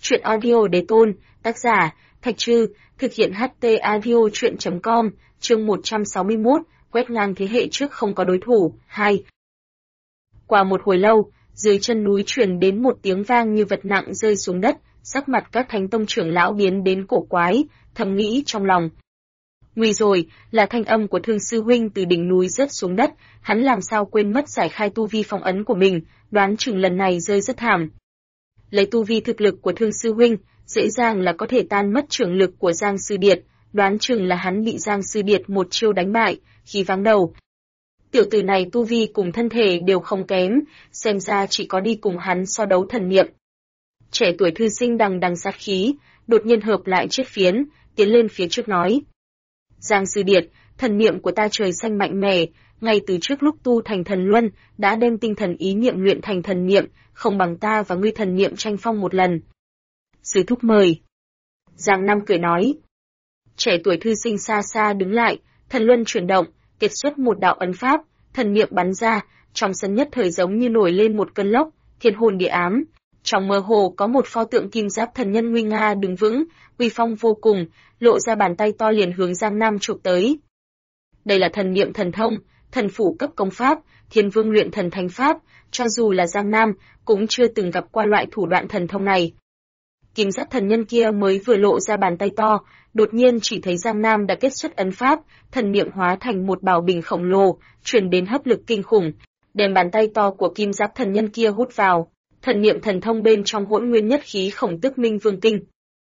Truyện audio đế tôn, tác giả, Thạch Trư, thực hiện HT audio truyện.com, chương 161, quét ngang thế hệ trước không có đối thủ, 2. Qua một hồi lâu, dưới chân núi truyền đến một tiếng vang như vật nặng rơi xuống đất, sắc mặt các thánh tông trưởng lão biến đến cổ quái, thầm nghĩ trong lòng. Nguy rồi, là thanh âm của Thương sư huynh từ đỉnh núi rớt xuống đất, hắn làm sao quên mất giải khai tu vi phong ấn của mình, đoán chừng lần này rơi rất thảm. Lấy tu vi thực lực của Thương sư huynh, dễ dàng là có thể tan mất trưởng lực của Giang Sư Điệt, đoán chừng là hắn bị Giang Sư Điệt một chiêu đánh bại, khi vắng đầu. Tiểu tử này tu vi cùng thân thể đều không kém, xem ra chỉ có đi cùng hắn so đấu thần niệm. Trẻ tuổi thư sinh đằng đằng sát khí, đột nhiên hợp lại chiếc phiến, tiến lên phía trước nói. Giang Sư Điệt, thần niệm của ta trời xanh mạnh mẽ, ngay từ trước lúc tu thành thần luân, đã đem tinh thần ý niệm luyện thành thần niệm, không bằng ta và ngươi thần niệm tranh phong một lần. Sư thúc mời. Giang Nam cười nói. Trẻ tuổi thư sinh xa xa đứng lại, thần luân chuyển động, kết xuất một đạo ấn pháp, thần niệm bắn ra, trong sân nhất thời giống như nổi lên một cơn lốc, thiên hồn địa ám. Trong mơ hồ có một pho tượng kim giáp thần nhân nguy nga đứng vững, uy phong vô cùng, lộ ra bàn tay to liền hướng Giang Nam chụp tới. Đây là thần niệm thần thông, thần phủ cấp công pháp, Thiên Vương luyện thần thánh pháp, cho dù là Giang Nam cũng chưa từng gặp qua loại thủ đoạn thần thông này. Kim giáp thần nhân kia mới vừa lộ ra bàn tay to, đột nhiên chỉ thấy Giang Nam đã kết xuất ấn pháp, thần niệm hóa thành một bảo bình khổng lồ, truyền đến hấp lực kinh khủng, đem bàn tay to của kim giáp thần nhân kia hút vào. Thần niệm thần thông bên trong hỗn nguyên nhất khí khổng tức minh vương kinh.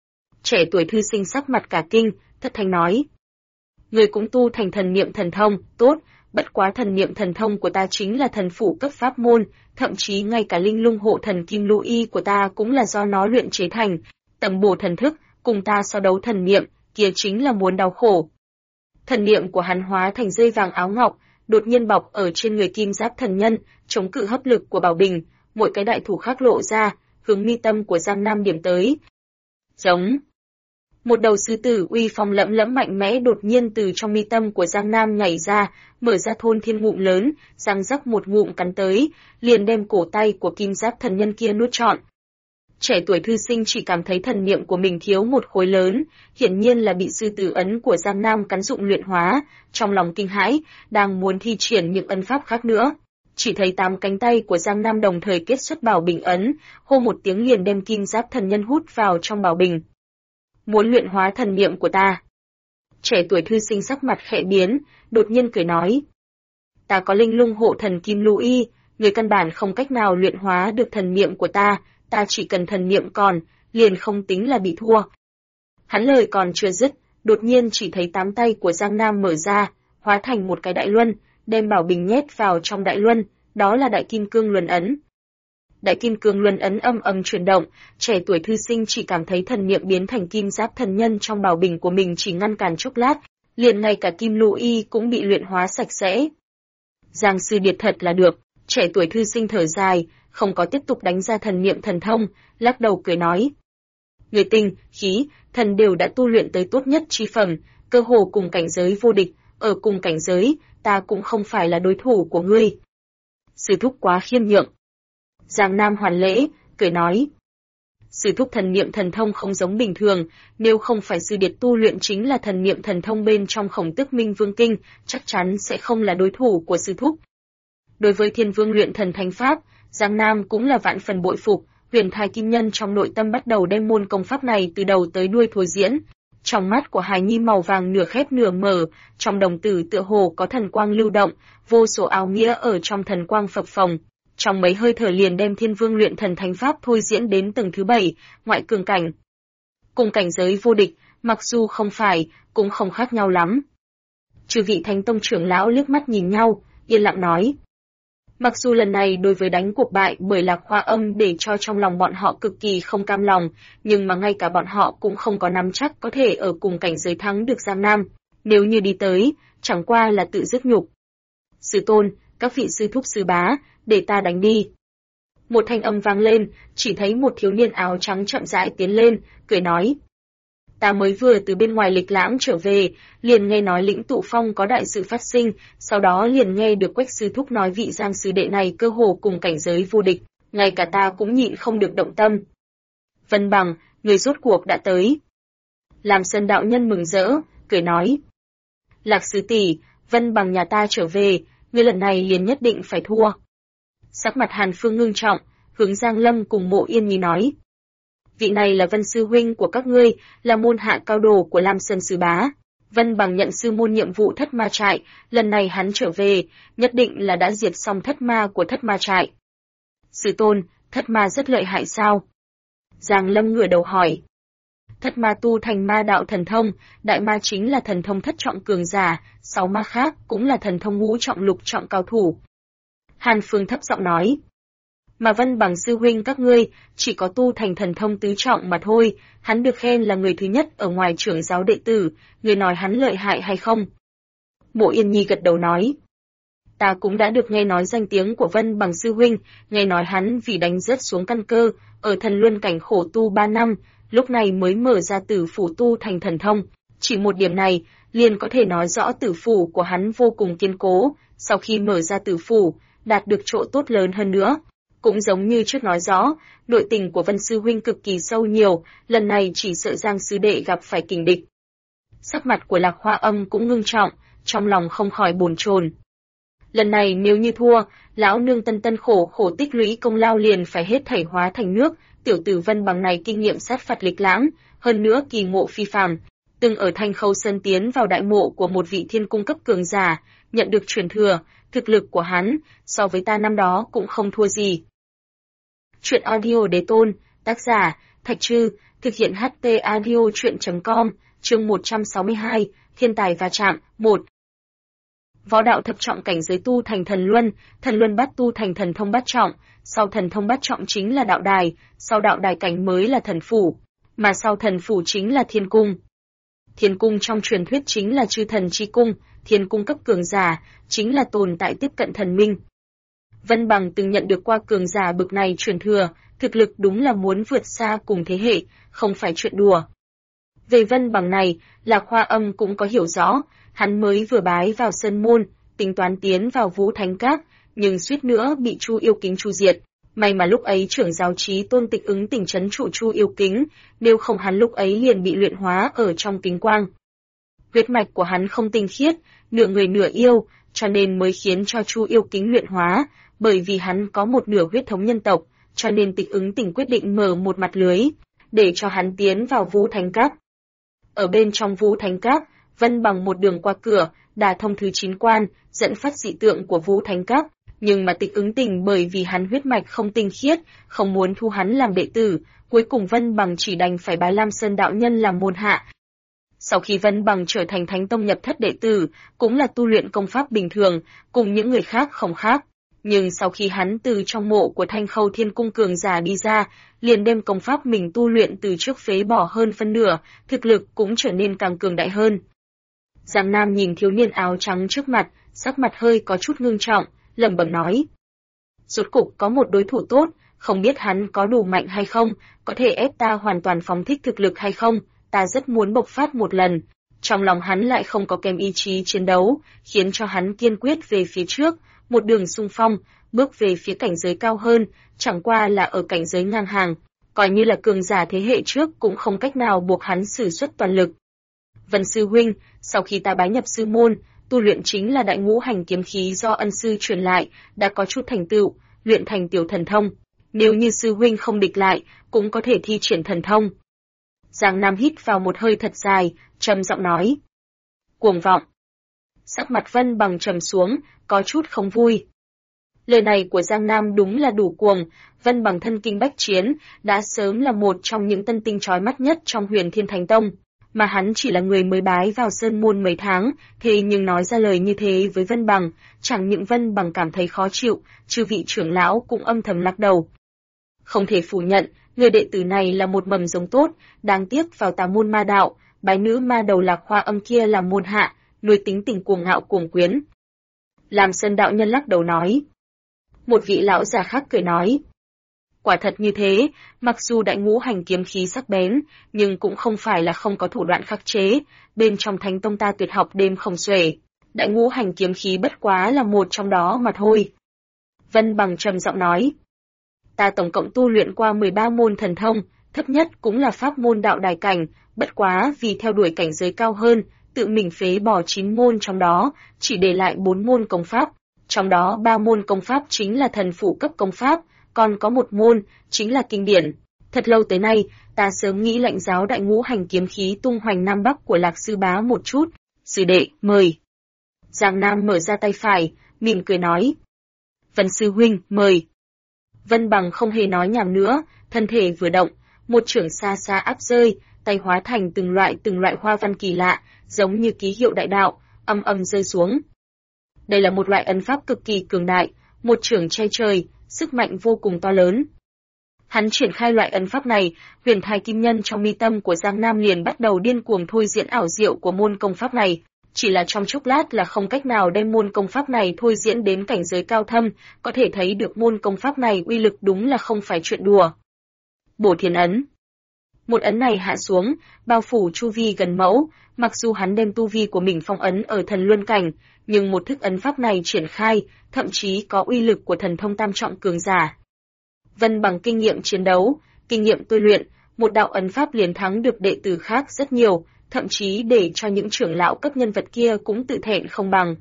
Trẻ tuổi thư sinh sắc mặt cả kinh, thất thanh nói. Người cũng tu thành thần niệm thần thông, tốt, bất quá thần niệm thần thông của ta chính là thần phủ cấp pháp môn, thậm chí ngay cả linh lung hộ thần kim lũ y của ta cũng là do nó luyện chế thành, tầm bổ thần thức, cùng ta so đấu thần niệm, kia chính là muốn đau khổ. Thần niệm của hắn hóa thành dây vàng áo ngọc, đột nhiên bọc ở trên người kim giáp thần nhân, chống cự hấp lực của bảo bình. Mỗi cái đại thủ khác lộ ra, hướng mi tâm của Giang Nam điểm tới. Giống. Một đầu sư tử uy phong lẫm lẫm mạnh mẽ đột nhiên từ trong mi tâm của Giang Nam nhảy ra, mở ra thôn thiên ngụm lớn, răng rắc một ngụm cắn tới, liền đem cổ tay của kim giáp thần nhân kia nuốt trọn. Trẻ tuổi thư sinh chỉ cảm thấy thần niệm của mình thiếu một khối lớn, hiển nhiên là bị sư tử ấn của Giang Nam cắn dụng luyện hóa, trong lòng kinh hãi, đang muốn thi triển những ấn pháp khác nữa. Chỉ thấy 8 cánh tay của Giang Nam đồng thời kết xuất bảo bình ấn, hô một tiếng liền đem kim giáp thần nhân hút vào trong bảo bình. Muốn luyện hóa thần niệm của ta. Trẻ tuổi thư sinh sắc mặt khẽ biến, đột nhiên cười nói. Ta có linh lung hộ thần kim lũ y, người căn bản không cách nào luyện hóa được thần niệm của ta chỉ cần thần niệm còn, liền không tính là bị thua. Hắn lời còn chưa dứt, đột nhiên chỉ thấy 8 tay của Giang Nam mở ra, hóa thành một cái đại luân, đem bảo bình nhét vào trong đại luân, đó là đại kim cương luân ấn. Đại kim cương luân ấn âm ầm chuyển động, trẻ tuổi thư sinh chỉ cảm thấy thần niệm biến thành kim giáp thần nhân trong bảo bình của mình chỉ ngăn cản chốc lát, liền ngay cả kim lũ y cũng bị luyện hóa sạch sẽ. Giang Sư Điệt thật là được, trẻ tuổi thư sinh thở dài, không có tiếp tục đánh ra thần niệm thần thông, lắc đầu cười nói. Người tinh, khí, thần đều đã tu luyện tới tốt nhất chi phẩm, cơ hồ cùng cảnh giới vô địch, ở cùng cảnh giới, ta cũng không phải là đối thủ của ngươi. Sư thúc quá khiêm nhượng. Giang Nam hoàn lễ, cười nói. Sư thúc thần niệm thần thông không giống bình thường, nếu không phải Sư Điệt tu luyện chính là thần niệm thần thông bên trong khổng tức minh vương kinh, chắc chắn sẽ không là đối thủ của sư thúc. Đối với Thiên Vương luyện thần thánh pháp, Giang Nam cũng là vạn phần bội phục, huyền thai kim nhân trong nội tâm bắt đầu đem môn công pháp này từ đầu tới đuôi thôi diễn. Trong mắt của hài nhi màu vàng nửa khép nửa mở, trong đồng tử tựa hồ có thần quang lưu động, vô số áo nghĩa ở trong thần quang phập phồng. Trong mấy hơi thở liền đem Thiên Vương luyện thần thánh pháp thôi diễn đến tầng thứ 7, ngoại cường cảnh. Cùng cảnh giới vô địch, mặc dù không phải, cũng không khác nhau lắm. Chư vị thánh tông trưởng lão liếc mắt nhìn nhau, yên lặng nói. Mặc dù lần này đối với đánh cuộc bại bởi Lạc Hoa Âm để cho trong lòng bọn họ cực kỳ không cam lòng, nhưng mà ngay cả bọn họ cũng không có nắm chắc có thể ở cùng cảnh giới thắng được Giang Nam. Nếu như đi tới, chẳng qua là tự dứt nhục. Sư tôn, các vị sư thúc sư bá, để ta đánh đi. Một thanh âm vang lên, chỉ thấy một thiếu niên áo trắng chậm rãi tiến lên, cười nói. Ta mới vừa từ bên ngoài lịch lãm trở về, liền nghe nói Lĩnh Tụ Phong có đại sự phát sinh, sau đó liền nghe được Quách sư thúc nói vị Giang sư đệ này cơ hồ cùng cảnh giới vô địch, ngay cả ta cũng nhịn không được động tâm. Vân Bằng, người rốt cuộc đã tới. Lam Sơn đạo nhân mừng rỡ, cười nói. Lạc sư tỷ, Vân Bằng nhà ta trở về, ngươi lần này liền nhất định phải thua. Sắc mặt Hàn Phương ngưng trọng, hướng Giang Lâm cùng Mộ Yên Nhi nói. Vị này là Vân sư huynh của các ngươi, là môn hạ cao đồ của Lam Sơn sư bá. Vân Bằng nhận sư môn nhiệm vụ thất ma trại, lần này hắn trở về, nhất định là đã diệt xong thất ma của thất ma trại. Sư tôn, thất ma rất lợi hại sao? Giang Lâm ngửa đầu hỏi. Thất ma tu thành ma đạo thần thông, đại ma chính là thần thông thất trọng cường giả, 6 ma khác cũng là thần thông ngũ trọng lục trọng cao thủ. Hàn Phương thấp giọng nói. Mà Vân Bằng sư huynh các ngươi chỉ có tu thành thần thông tứ trọng mà thôi, hắn được khen là người thứ nhất ở ngoài trưởng giáo đệ tử, người nói hắn lợi hại hay không? Mộ Yên Nhi gật đầu nói. Ta cũng đã được nghe nói danh tiếng của Vân Bằng sư huynh, nghe nói hắn vì đánh rớt xuống căn cơ, ở thần luân cảnh khổ tu 3 năm, lúc này mới mở ra tử phủ tu thành thần thông. Chỉ một điểm này, liền có thể nói rõ tử phủ của hắn vô cùng kiên cố, sau khi mở ra tử phủ, đạt được chỗ tốt lớn hơn nữa. Cũng giống như trước nói rõ, nội tình của Vân sư huynh cực kỳ sâu nhiều, lần này chỉ sợ Giang sư đệ gặp phải kình địch. Sắc mặt của Lạc Hoa Âm cũng ngưng trọng, trong lòng không khỏi bồn chồn. Lần này nếu như thua, lão nương tân tân khổ khổ tích lũy công lao liền phải hết thảy hóa thành nước, tiểu tử Vân Bằng này kinh nghiệm sát phạt lịch lãm, hơn nữa kỳ ngộ phi phàm, từng ở Thanh Khâu Sơn tiến vào đại mộ của một vị thiên cung cấp cường giả, nhận được truyền thừa, thực lực của hắn so với ta năm đó cũng không thua gì. Truyện audio đế tôn, tác giả Thạch Trư, thực hiện HT audio truyện.com, chương 162, thiên tài va chạm, 1. Võ đạo thập trọng cảnh giới tu thành thần luân bát tu thành thần thông bát trọng, sau thần thông bát trọng chính là đạo đài, sau đạo đài cảnh mới là thần phủ, mà sau thần phủ chính là thiên cung. Thiên cung trong truyền thuyết chính là chư thần chi cung, thiên cung cấp cường giả, chính là tồn tại tiếp cận thần minh. Vân Bằng từng nhận được qua cường giả bực này truyền thừa, thực lực đúng là muốn vượt xa cùng thế hệ, không phải chuyện đùa. Về Vân Bằng này, Lạc Hoa Âm cũng có hiểu rõ, hắn mới vừa bái vào Sơn Môn, tính toán tiến vào Vũ Thánh Các, nhưng suýt nữa bị Chu Yêu Kính chu diệt. May mà lúc ấy trưởng giáo Chí Tôn Tịch Ứng Tỉnh trấn trụ Chu Yêu Kính, nếu không hắn lúc ấy liền bị luyện hóa ở trong kính quang. Huyết mạch của hắn không tinh khiết, nửa người nửa yêu, cho nên mới khiến cho Chu Yêu Kính luyện hóa, bởi vì hắn có một nửa huyết thống nhân tộc, cho nên Tịch Ứng Tỉnh quyết định mở một mặt lưới, để cho hắn tiến vào Vũ Thánh Các. Ở bên trong Vũ Thánh Các, Vân Bằng một đường qua cửa, đả thông thứ 9 quan, dẫn phát dị tượng của Vũ Thánh Các, nhưng mà Tịch Ứng Tỉnh bởi vì hắn huyết mạch không tinh khiết, không muốn thu hắn làm đệ tử, cuối cùng Vân Bằng chỉ đành phải bái Lam Sơn đạo nhân làm môn hạ. Sau khi Vân Bằng trở thành Thánh Tông nhập thất đệ tử, cũng là tu luyện công pháp bình thường, cùng những người khác không khác. Nhưng sau khi hắn từ trong mộ của Thanh Khâu Thiên Cung cường giả đi ra, liền đem công pháp mình tu luyện từ trước phế bỏ hơn phân nửa, thực lực cũng trở nên càng cường đại hơn. Giang Nam nhìn thiếu niên áo trắng trước mặt, sắc mặt hơi có chút ngưng trọng, lẩm bẩm nói. Rốt cục có một đối thủ tốt, không biết hắn có đủ mạnh hay không, có thể ép ta hoàn toàn phóng thích thực lực hay không, ta rất muốn bộc phát một lần. Trong lòng hắn lại không có kèm ý chí chiến đấu, khiến cho hắn kiên quyết về phía trước, một đường xung phong, bước về phía cảnh giới cao hơn, chẳng qua là ở cảnh giới ngang hàng, coi như là cường giả thế hệ trước cũng không cách nào buộc hắn sử xuất toàn lực. Vân sư huynh, sau khi ta bái nhập sư môn, tu luyện chính là đại ngũ hành kiếm khí do ân sư truyền lại, đã có chút thành tựu, luyện thành tiểu thần thông. Nếu như sư huynh không địch lại, cũng có thể thi triển thần thông. Giang Nam hít vào một hơi thật dài, trầm giọng nói. Cuồng vọng. Sắc mặt Vân Bằng trầm xuống, có chút không vui. Lời này của Giang Nam đúng là đủ cuồng, Vân Bằng thân kinh bách chiến, đã sớm là một trong những tân tinh chói mắt nhất trong Huyền Thiên Thánh Tông, mà hắn chỉ là người mới bái vào Sơn Môn mấy tháng, thế nhưng nói ra lời như thế với Vân Bằng, chẳng những Vân Bằng cảm thấy khó chịu, chư vị trưởng lão cũng âm thầm lắc đầu. Không thể phủ nhận, người đệ tử này là một mầm giống tốt, đáng tiếc vào tà môn ma đạo, bái nữ ma đầu Lạc Hoa Âm kia làm môn hạ, nuôi tính tình cuồng ngạo cuồng quyến. Lam Sơn đạo nhân lắc đầu nói. Một vị lão già khác cười nói. Quả thật như thế, mặc dù đại ngũ hành kiếm khí sắc bén, nhưng cũng không phải là không có thủ đoạn khắc chế, bên trong Thánh Tông ta tuyệt học đêm không xuể. Đại ngũ hành kiếm khí bất quá là một trong đó mà thôi. Vân Bằng trầm giọng nói. Ta tổng cộng tu luyện qua 13 môn thần thông, thấp nhất cũng là pháp môn đạo đài cảnh, bất quá vì theo đuổi cảnh giới cao hơn, tự mình phế bỏ 9 môn trong đó, chỉ để lại 4 môn công pháp, trong đó 3 môn công pháp chính là thần phụ cấp công pháp, còn có một môn chính là kinh điển. Thật lâu tới nay, ta sớm nghĩ lệnh giáo đại ngũ hành kiếm khí tung hoành Nam Bắc của Lạc sư bá một chút. Sư đệ, mời. Giang Nam mở ra tay phải, mỉm cười nói. Vân sư huynh, mời. Vân Bằng không hề nói nhảm nữa, thân thể vừa động, một chưởng xa xa áp rơi, tay hóa thành từng loại hoa văn kỳ lạ, giống như ký hiệu đại đạo, âm âm rơi xuống. Đây là một loại ấn pháp cực kỳ cường đại, một chưởng che trời, sức mạnh vô cùng to lớn. Hắn triển khai loại ấn pháp này, huyền thai kim nhân trong mi tâm của Giang Nam liền bắt đầu điên cuồng thôi diễn ảo diệu của môn công pháp này. Chỉ là trong chốc lát là không cách nào đem môn công pháp này thôi diễn đến cảnh giới cao thâm, có thể thấy được môn công pháp này uy lực đúng là không phải chuyện đùa. Bổ Thiên ấn. Một ấn này hạ xuống, bao phủ chu vi gần mẫu, mặc dù hắn đem tu vi của mình phong ấn ở thần luân cảnh, nhưng một thức ấn pháp này triển khai, thậm chí có uy lực của thần thông tam trọng cường giả. Vân Bằng kinh nghiệm chiến đấu, kinh nghiệm tôi luyện, một đạo ấn pháp liền thắng được đệ tử khác rất nhiều, thậm chí để cho những trưởng lão cấp nhân vật kia cũng tự thẹn không bằng.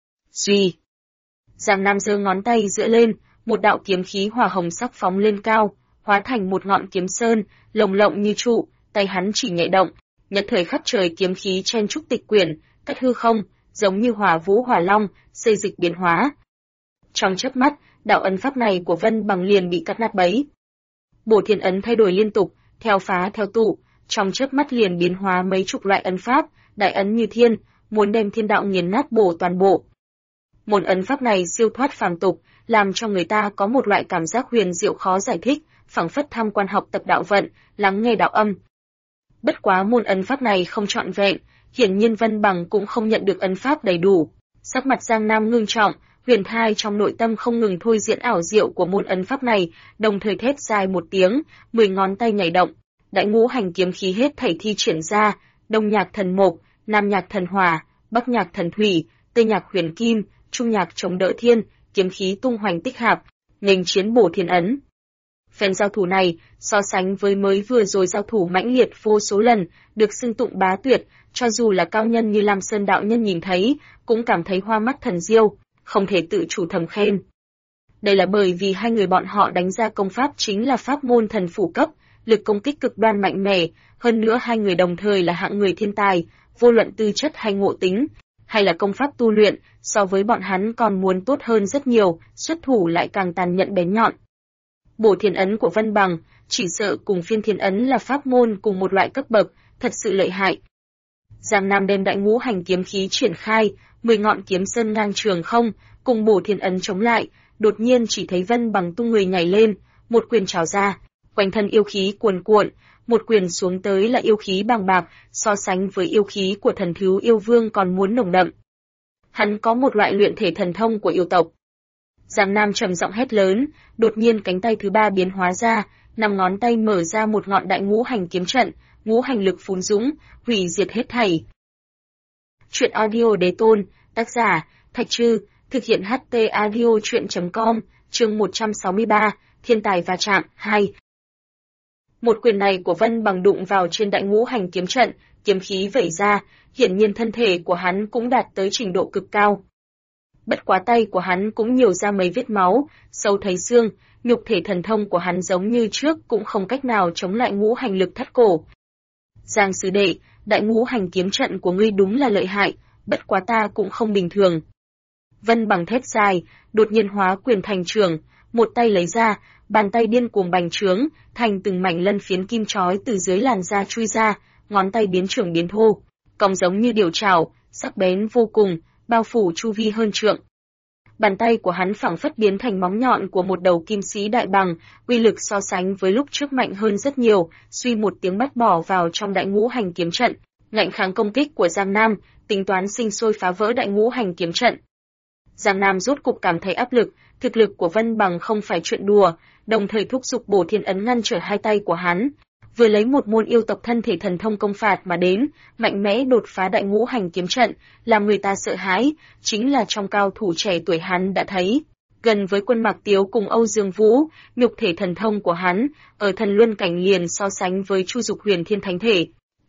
Duy. Giang Nam giơ ngón tay giữa lên, một đạo kiếm khí hỏa hồng sắc phóng lên cao, hóa thành một ngọn kiếm sơn, lồng lộng như trụ, tay hắn chỉ nhẹ động, nhất thời khắp trời kiếm khí chen trúc tịch quyển, cắt hư không, giống như hỏa vũ hỏa long, xây dịch biến hóa. Trong chớp mắt, đạo ấn pháp này của Vân Bằng liền bị cắt nát bấy. Bổ Thiên ấn thay đổi liên tục, theo phá theo tụ, trong chớp mắt liền biến hóa mấy chục loại ấn pháp, đại ấn như thiên, muốn đem thiên đạo nghiền nát bổ toàn bộ. Môn ấn pháp này siêu thoát phàm tục, làm cho người ta có một loại cảm giác huyền diệu khó giải thích, phảng phất tham quan học tập đạo vận, lắng nghe đạo âm. Bất quá môn ấn pháp này không trọn vẹn, hiển nhiên Vân Bằng cũng không nhận được ấn pháp đầy đủ. Sắc mặt Giang Nam ngưng trọng, huyền thai trong nội tâm không ngừng thôi diễn ảo diệu của môn ấn pháp này, đồng thời thét dài một tiếng, 10 ngón tay nhảy động, đại ngũ hành kiếm khí hết thảy thi triển ra, đông nhạc thần mộc, nam nhạc thần hỏa, bắc nhạc thần thủy, tây nhạc huyền kim, trung nhạc chống đỡ thiên, kiếm khí tung hoành tích hạp, nghênh chiến Bổ Thiên ấn. Phen giao thủ này, so sánh với mới vừa rồi giao thủ mãnh liệt vô số lần, được xưng tụng bá tuyệt, cho dù là cao nhân như Lam Sơn đạo nhân nhìn thấy, cũng cảm thấy hoa mắt thần diêu, không thể tự chủ thầm khen. Đây là bởi vì hai người bọn họ đánh ra công pháp chính là pháp môn thần phủ cấp, lực công kích cực đoan mạnh mẽ, hơn nữa hai người đồng thời là hạng người thiên tài, vô luận tư chất hay ngộ tính, hay là công pháp tu luyện, so với bọn hắn còn muốn tốt hơn rất nhiều, xuất thủ lại càng tàn nhẫn bén nhọn. Bổ Thiên ấn của Vân Bằng, chỉ sợ cùng Phiên Thiên ấn là pháp môn cùng một loại cấp bậc, thật sự lợi hại. Giang Nam đem đại ngũ hành kiếm khí triển khai, 10 ngọn kiếm sơn ngang trường không, cùng Bổ Thiên ấn chống lại, đột nhiên chỉ thấy Vân Bằng tung người nhảy lên, một quyền trào ra, quanh thân yêu khí cuồn cuộn, một quyền xuống tới là yêu khí bàng bạc, so sánh với yêu khí của thần thú yêu vương còn muốn nồng đậm. Hắn có một loại luyện thể thần thông của yêu tộc. Giang Nam trầm giọng hét lớn, đột nhiên cánh tay thứ ba biến hóa ra, 5 ngón tay mở ra một ngọn đại ngũ hành kiếm trận, ngũ hành lực phún dũng, hủy diệt hết thảy. Truyện audio đế tôn, tác giả, Thạch Trư, thực hiện HT audio truyện.com, chương 163, thiên tài va chạm, 2. Một quyền này của Vân Bằng đụng vào trên đại ngũ hành kiếm trận, kiếm khí vẩy ra, hiển nhiên thân thể của hắn cũng đạt tới trình độ cực cao. Bất quá tay của hắn cũng nhiều ra mấy vết máu, sâu thấy xương, nhục thể thần thông của hắn giống như trước cũng không cách nào chống lại ngũ hành lực thắt cổ. Giang sư đệ, đại ngũ hành kiếm trận của ngươi đúng là lợi hại, bất quá ta cũng không bình thường. Vân Bằng thét dài, đột nhiên hóa quyền thành trường, một tay lấy ra, bàn tay điên cuồng bành trướng, thành từng mảnh lân phiến kim chói từ dưới làn da chui ra, ngón tay biến trưởng biến thô, cong giống như điều trảo, sắc bén vô cùng, bao phủ chu vi hơn trượng. Bàn tay của hắn phảng phất biến thành móng nhọn của một đầu kim sĩ đại bằng, uy lực so sánh với lúc trước mạnh hơn rất nhiều, suy một tiếng bắt bỏ vào trong đại ngũ hành kiếm trận, ngạnh kháng công kích của Giang Nam, tính toán sinh sôi phá vỡ đại ngũ hành kiếm trận. Giang Nam rốt cục cảm thấy áp lực, thực lực của Vân Bằng không phải chuyện đùa, đồng thời thúc giục Bổ Thiên ấn ngăn trở hai tay của hắn, vừa lấy một môn yêu tộc thân thể thần thông công phạt mà đến, mạnh mẽ đột phá đại ngũ hành kiếm trận, làm người ta sợ hãi, chính là trong cao thủ trẻ tuổi hắn đã thấy. Gần với Quân Mạc Tiếu cùng Âu Dương Vũ, nhục thể thần thông của hắn, ở thần luân cảnh liền so sánh với Chu Dục Huyền Thiên Thánh Thể.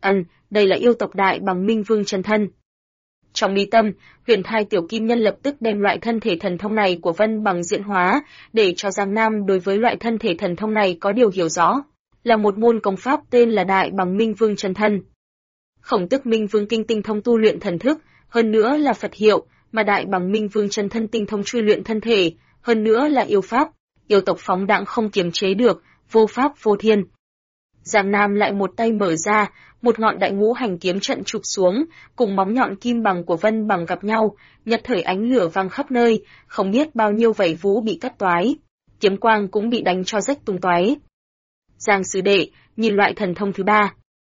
Đây là yêu tộc đại bằng Minh Vương chân thân. Trong mi tâm, Huyền Thai Tiểu Kim Nhân lập tức đem loại thân thể thần thông này của Vân Bằng diễn hóa, để cho Giang Nam đối với loại thân thể thần thông này có điều hiểu rõ. Là một môn công pháp tên là Đại Bằng Minh Vương chân thân. Khổng Tức Minh Vương Kinh tinh thông tu luyện thần thức, hơn nữa là Phật hiệu, mà Đại Bằng Minh Vương chân thân tinh thông truy luyện thân thể, hơn nữa là yêu pháp, yêu tộc phóng đãng không kiềm chế được, vô pháp vô thiên. Giang Nam lại một tay mở ra, một ngọn đại ngũ hành kiếm trận chụp xuống, cùng móng nhọn kim bằng của Vân Bằng gặp nhau, nhất thời ánh lửa vang khắp nơi, không biết bao nhiêu vảy vũ bị cắt toái, kiếm quang cũng bị đánh cho rách tung toái. Giang sư đệ, nhìn loại thần thông thứ ba.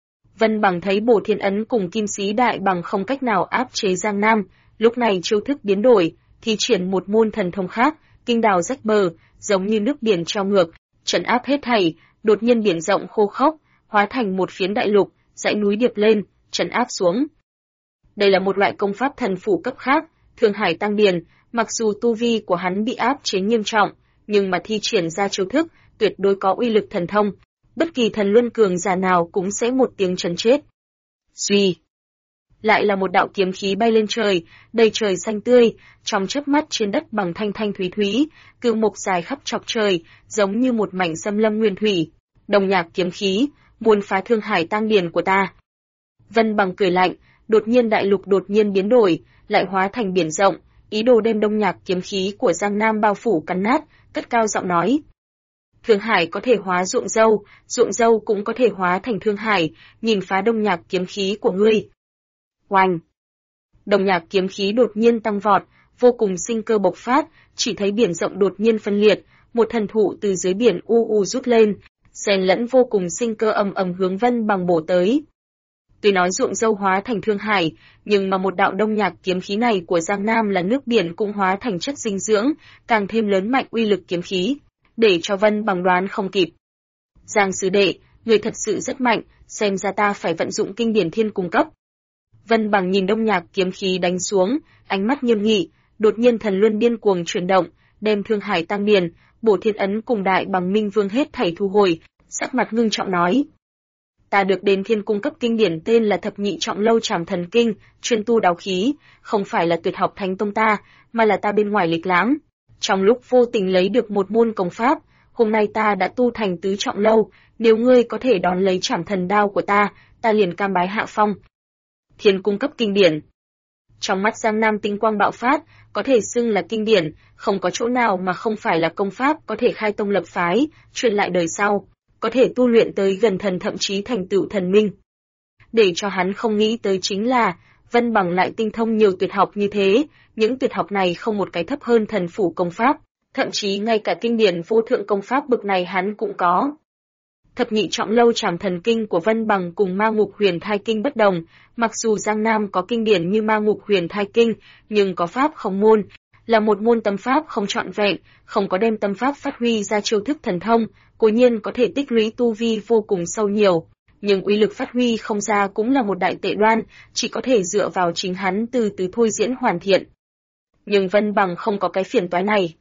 Vân Bằng thấy Bổ Thiên Ấn cùng Kim Sĩ Đại Bằng không cách nào áp chế Giang Nam, lúc này chiêu thức biến đổi, thi triển một môn thần thông khác, kinh đào rách bờ, giống như nước biển treo ngược, trấn áp hết thảy, đột nhiên biển rộng khô khốc, hóa thành một phiến đại lục, dãy núi điệp lên, trấn áp xuống. Đây là một loại công pháp thần phủ cấp khác, Thương Hải Tăng Điền, mặc dù tu vi của hắn bị áp chế nghiêm trọng, nhưng mà thi triển ra chiêu thức, tuyệt đối có uy lực thần thông, bất kỳ thần luân cường giả nào cũng sẽ một tiếng chấn chết. Suy, lại là một đạo kiếm khí bay lên trời, đầy trời xanh tươi, trong chớp mắt trên đất bằng thanh thanh thúy thúy, cự mục dài khắp chọc trời, giống như một mảnh xâm lâm nguyên thủy. Đồng nhạc kiếm khí, muốn phá Thương Hải Tăng Điền của ta. Vân Bằng cười lạnh, đột nhiên đại lục đột nhiên biến đổi, lại hóa thành biển rộng, ý đồ đem đông nhạc kiếm khí của Giang Nam bao phủ cắn nát, cất cao giọng nói. Thương Hải có thể hóa ruộng dâu cũng có thể hóa thành Thương Hải, nhìn phá đông nhạc kiếm khí của ngươi. Oanh! Đông nhạc kiếm khí đột nhiên tăng vọt, vô cùng sinh cơ bộc phát, chỉ thấy biển rộng đột nhiên phân liệt, một thần thụ từ dưới biển rút lên, xen lẫn vô cùng sinh cơ ầm ầm hướng Vân Bằng bổ tới. Tuy nói ruộng dâu hóa thành Thương Hải, nhưng mà một đạo đông nhạc kiếm khí này của Giang Nam là nước biển cũng hóa thành chất dinh dưỡng, càng thêm lớn mạnh uy lực kiếm khí, để cho Vân Bằng đoán không kịp. Giang sư đệ, người thật sự rất mạnh, xem ra ta phải vận dụng kinh điển thiên cung cấp. Vân Bằng nhìn đông nhạc kiếm khí đánh xuống, ánh mắt nghiêm nghị, đột nhiên thần luân điên cuồng chuyển động, đem Thương Hải Tăng Điền, Bổ Thiên Ấn cùng Đại Bằng Minh Vương hết thảy thu hồi, sắc mặt ngưng trọng nói. Ta được đến thiên cung cấp kinh điển tên là Thập Nhị Trọng Lâu Trảm Thần Kinh, chuyên tu đáo khí, không phải là tuyệt học thánh tông ta, mà là ta bên ngoài lịch lãm. Trong lúc vô tình lấy được một môn công pháp, hôm nay ta đã tu thành tứ trọng lâu, nếu ngươi có thể đón lấy Trảm Thần Đao của ta, ta liền cam bái hạ phong. Thiên cung cấp kinh điển. Trong mắt Giang Nam tinh quang bạo phát, có thể xưng là kinh điển, không có chỗ nào mà không phải là công pháp có thể khai tông lập phái, truyền lại đời sau, có thể tu luyện tới gần thần thậm chí thành tựu thần minh. Để cho hắn không nghĩ tới chính là, Vân Bằng lại tinh thông nhiều tuyệt học như thế, những tuyệt học này không một cái thấp hơn thần phủ công pháp, thậm chí ngay cả kinh điển vô thượng công pháp bực này hắn cũng có. Thập Nhị Trọng Lâu Trảm Thần Kinh của Vân Bằng cùng Ma Ngục Huyền Thai Kinh bất đồng, mặc dù Giang Nam có kinh điển như Ma Ngục Huyền Thai Kinh, nhưng có pháp không môn, là một môn tâm pháp không trọn vẹn, không có đem tâm pháp phát huy ra chiêu thức thần thông, cố nhiên có thể tích lũy tu vi vô cùng sâu nhiều, nhưng uy lực phát huy không ra cũng là một đại tệ đoan, chỉ có thể dựa vào chính hắn từ từ thôi diễn hoàn thiện. Nhưng Vân Bằng không có cái phiền toái này.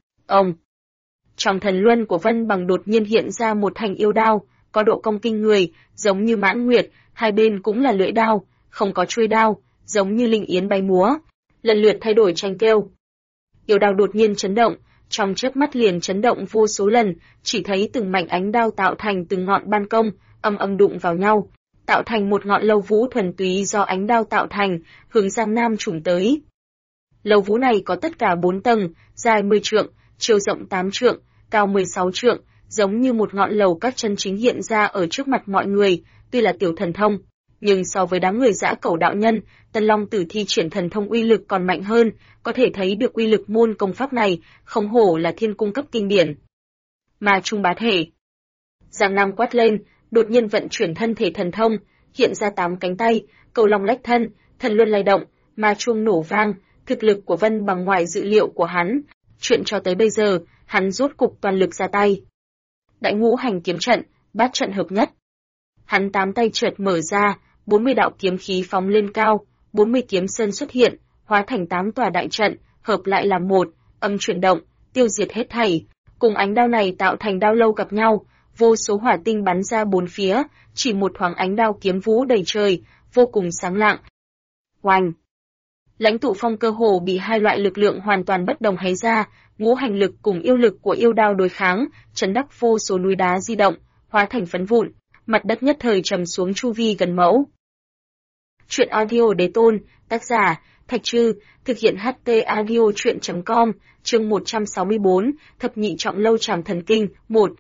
Trong thần luân của Vân Bằng đột nhiên hiện ra một thanh yêu đao, có độ cong kinh người, giống như mãn nguyệt, hai bên cũng là lưỡi đao, không có chuôi đao, giống như linh yến bay múa, lần lượt thay đổi tranh kêu. Yêu đao đột nhiên chấn động, trong chớp mắt liền chấn động vô số lần, chỉ thấy từng mảnh ánh đao tạo thành từng ngọn ban công, âm âm đụng vào nhau, tạo thành một ngọn lâu vũ thuần túy do ánh đao tạo thành, hướng Giang Nam trùng tới. Lâu vũ này có tất cả 4 tầng, dài 10 trượng, chiều rộng 8 trượng, cao 16 trượng, giống như một ngọn lầu các chân chính hiện ra ở trước mặt mọi người, tuy là tiểu thần thông, nhưng so với đám người dã cẩu đạo nhân, Tân Long Tử thi triển thần thông uy lực còn mạnh hơn, có thể thấy được uy lực môn công pháp này, không hổ là thiên cung cấp kinh điển. Ma Trung Bá Thể. Giang Nam quát lên, đột nhiên vận chuyển thân thể thần thông, hiện ra 8 cánh tay, cầu long lách thân, thần luân lay động, ma chuông nổ vang, thực lực của Vân Bằng ngoài dự liệu của hắn, chuyện cho tới bây giờ, hắn rốt cục toàn lực ra tay. Đại ngũ hành kiếm trận, bát trận hợp nhất. Hắn 8 tay chợt mở ra, 40 đạo kiếm khí phóng lên cao, 40 kiếm sơn xuất hiện, hóa thành 8 tòa đại trận, hợp lại làm một, âm chuyển động, tiêu diệt hết thảy. Cùng ánh đao này tạo thành đao lâu gặp nhau, vô số hỏa tinh bắn ra bốn phía, chỉ một thoáng ánh đao kiếm vũ đầy trời, vô cùng sáng lạng. Oanh! Lãnh tụ phong cơ hồ bị hai loại lực lượng hoàn toàn bất đồng hấy ra, ngũ hành lực cùng yêu lực của yêu đao đối kháng, chấn đắc vô số núi đá di động, hóa thành phấn vụn, mặt đất nhất thời trầm xuống chu vi gần mẫu. Truyện audio đế tôn, tác giả, Thạch Trư, thực hiện HT audio truyện.com, chương 164, thập nhị trọng lâu trảm thần kinh, 1.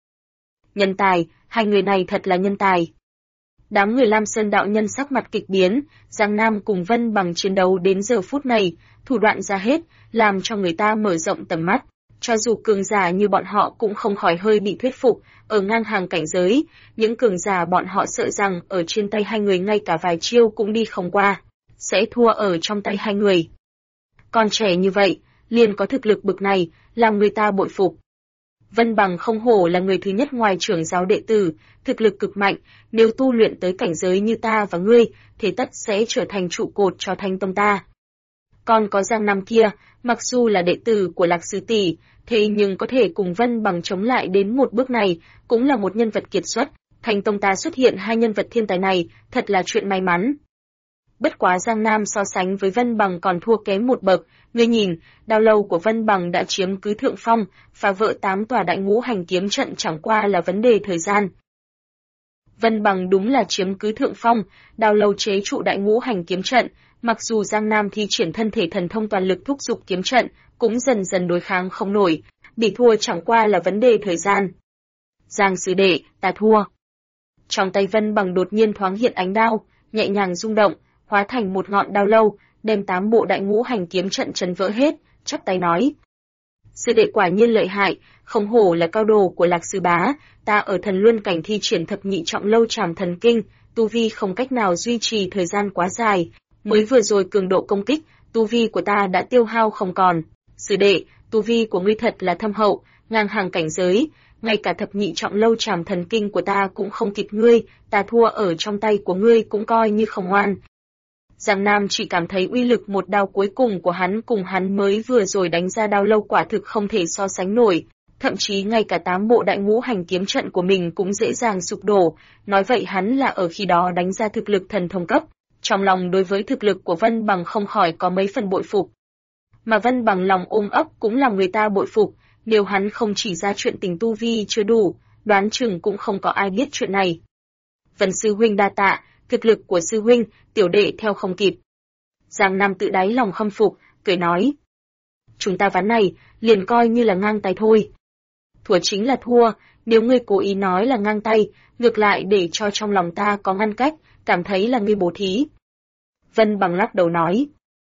Nhân tài, hai người này thật là nhân tài. Đám người Lam Sơn đạo nhân sắc mặt kịch biến, Giang Nam cùng Vân Bằng chiến đấu đến giờ phút này, thủ đoạn ra hết, làm cho người ta mở rộng tầm mắt. Cho dù cường giả như bọn họ cũng không khỏi hơi bị thuyết phục, ở ngang hàng cảnh giới, những cường giả bọn họ sợ rằng ở trên tay hai người ngay cả vài chiêu cũng đi không qua, sẽ thua ở trong tay hai người. Còn trẻ như vậy, liền có thực lực bực này, làm người ta bội phục. Vân Bằng không hổ là người thứ nhất ngoài trưởng giáo đệ tử, thực lực cực mạnh, nếu tu luyện tới cảnh giới như ta và ngươi, thế tất sẽ trở thành trụ cột cho Thanh Tông ta. Còn có Giang Nam kia, mặc dù là đệ tử của Lạc Sư tỷ, thế nhưng có thể cùng Vân Bằng chống lại đến một bước này, cũng là một nhân vật kiệt xuất. Thanh Tông ta xuất hiện hai nhân vật thiên tài này, thật là chuyện may mắn. Bất quá Giang Nam so sánh với Vân Bằng còn thua kém một bậc, ngươi nhìn, đao lâu của Vân Bằng đã chiếm cứ thượng phong, phá vỡ 8 tòa đại ngũ hành kiếm trận chẳng qua là vấn đề thời gian. Vân Bằng đúng là chiếm cứ thượng phong, đao lâu chế trụ đại ngũ hành kiếm trận, mặc dù Giang Nam thi triển thân thể thần thông toàn lực thúc giục kiếm trận, cũng dần dần đối kháng không nổi, bị thua chẳng qua là vấn đề thời gian. Giang sư đệ, ta thua. Trong tay Vân Bằng đột nhiên thoáng hiện ánh đao, nhẹ nhàng rung động, hóa thành một ngọn đao lâu, đem 8 bộ đại ngũ hành kiếm trận chấn vỡ hết, chắp tay nói. Sư đệ quả nhiên lợi hại, không hổ là cao đồ của Lạc sư bá, ta ở thần luân cảnh thi triển thập nhị trọng lâu trảm thần kinh, tu vi không cách nào duy trì thời gian quá dài, mới vừa rồi cường độ công kích, tu vi của ta đã tiêu hao không còn. Sư đệ, tu vi của ngươi thật là thâm hậu, ngang hàng cảnh giới, ngay cả thập nhị trọng lâu trảm thần kinh của ta cũng không kịp ngươi, ta thua ở trong tay của ngươi cũng coi như không ngoan. Giang Nam chỉ cảm thấy uy lực một đao cuối cùng của hắn cùng hắn mới vừa rồi đánh ra đao lâu quả thực không thể so sánh nổi, thậm chí ngay cả 8 bộ đại ngũ hành kiếm trận của mình cũng dễ dàng sụp đổ, nói vậy hắn là ở khi đó đánh ra thực lực thần thông cấp. Trong lòng đối với thực lực của Vân Bằng không khỏi có mấy phần bội phục. Mà Vân Bằng lòng ôm ấp cũng làm người ta bội phục, nếu hắn không chỉ ra chuyện tình tu vi chưa đủ, đoán chừng cũng không có ai biết chuyện này. Vân sư huynh đa tạ, thực lực của sư huynh, tiểu đệ theo không kịp. Giang Nam tự đáy lòng khâm phục, cười nói. Chúng ta ván này, liền coi như là ngang tay thôi. Thua chính là thua, nếu ngươi cố ý nói là ngang tay, ngược lại để cho trong lòng ta có ngăn cách, cảm thấy là ngươi bố thí. Vân Bằng lắc đầu nói.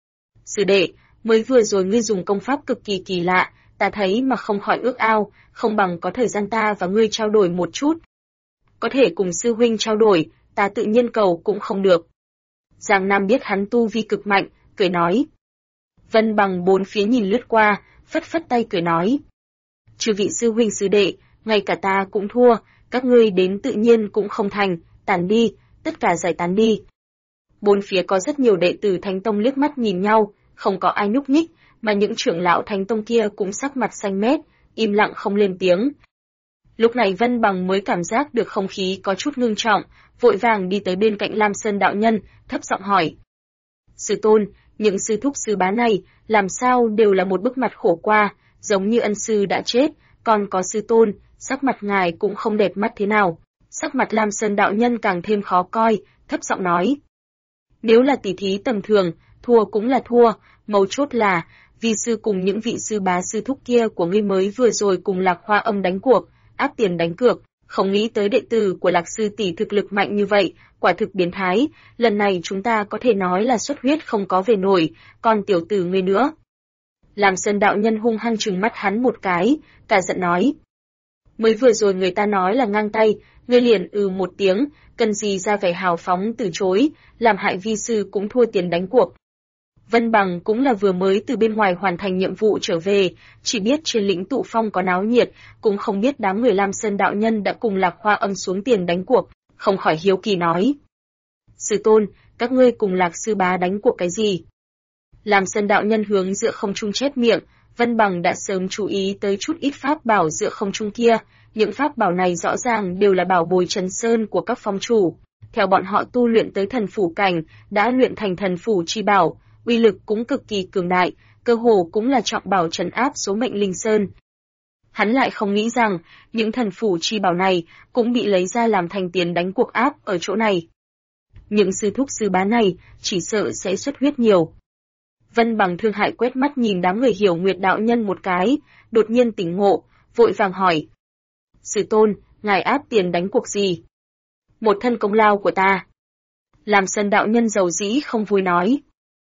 Sư đệ, mới vừa rồi ngươi dùng công pháp cực kỳ kỳ lạ, ta thấy mà không khỏi ước ao, không bằng có thời gian ta và ngươi trao đổi một chút. Có thể cùng sư huynh trao đổi, ta tự nhiên cầu cũng không được. Giang Nam biết hắn tu vi cực mạnh, cười nói. Vân Bằng bốn phía nhìn lướt qua, phất phất tay cười nói. Chư vị sư huynh sư đệ, ngay cả ta cũng thua, các ngươi đến tự nhiên cũng không thành, tản đi, tất cả giải tán đi. Bốn phía có rất nhiều đệ tử Thánh Tông liếc mắt nhìn nhau, không có ai nhúc nhích, mà những trưởng lão Thánh Tông kia cũng sắc mặt xanh mét, im lặng không lên tiếng. Lúc này Vân Bằng mới cảm giác được không khí có chút ngưng trọng, vội vàng đi tới bên cạnh Lam Sơn đạo nhân, thấp giọng hỏi. Sư tôn, những sư thúc sư bá này, làm sao đều là một bức mặt khổ qua, giống như ân sư đã chết, còn có sư tôn, sắc mặt ngài cũng không đẹp mắt thế nào. Sắc mặt Lam Sơn đạo nhân càng thêm khó coi, thấp giọng nói. Nếu là tỷ thí tầm thường, thua cũng là thua, mấu chốt là, vi sư cùng những vị sư bá sư thúc kia của ngươi mới vừa rồi cùng Lạc Hoa Âm đánh cuộc, áp tiền đánh cược, không nghĩ tới đệ tử của Lạc sư tỷ thực lực mạnh như vậy, quả thực biến thái, lần này chúng ta có thể nói là xuất huyết không có về nổi, còn tiểu tử ngươi nữa. Lam Sơn đạo nhân hung hăng trừng mắt hắn một cái, cả giận nói. Mới vừa rồi người ta nói là ngang tay, ngươi liền một tiếng, cần gì ra vẻ hào phóng từ chối, làm hại vi sư cũng thua tiền đánh cuộc. Vân Bằng cũng là vừa mới từ bên ngoài hoàn thành nhiệm vụ trở về, chỉ biết trên lĩnh tụ phong có náo nhiệt, cũng không biết đám người Lam Sơn đạo nhân đã cùng Lạc Hoa Âm xuống tiền đánh cuộc, không khỏi hiếu kỳ nói. Sư tôn, các ngươi cùng Lạc sư bá đánh cuộc cái gì? Lam Sơn đạo nhân hướng giữa không trung chép miệng, Vân Bằng đã sớm chú ý tới chút ít pháp bảo giữa không trung kia, những pháp bảo này rõ ràng đều là bảo bối Trấn Sơn của các phong chủ. Theo bọn họ tu luyện tới thần phủ cảnh, đã luyện thành thần phủ chi bảo, uy lực cũng cực kỳ cường đại, cơ hồ cũng là trọng bảo trấn áp số mệnh linh sơn. Hắn lại không nghĩ rằng, những thần phủ chi bảo này cũng bị lấy ra làm thành tiền đánh cuộc áp ở chỗ này. Những sư thúc sư bá này chỉ sợ sẽ xuất huyết nhiều. Vân Bằng thương hại quét mắt nhìn đám người Hiểu Nguyệt đạo nhân một cái, đột nhiên tỉnh ngộ, vội vàng hỏi. Sư tôn, ngài áp tiền đánh cuộc gì? Một thân công lao của ta. Lam Sơn đạo nhân giàu dĩ không vui nói.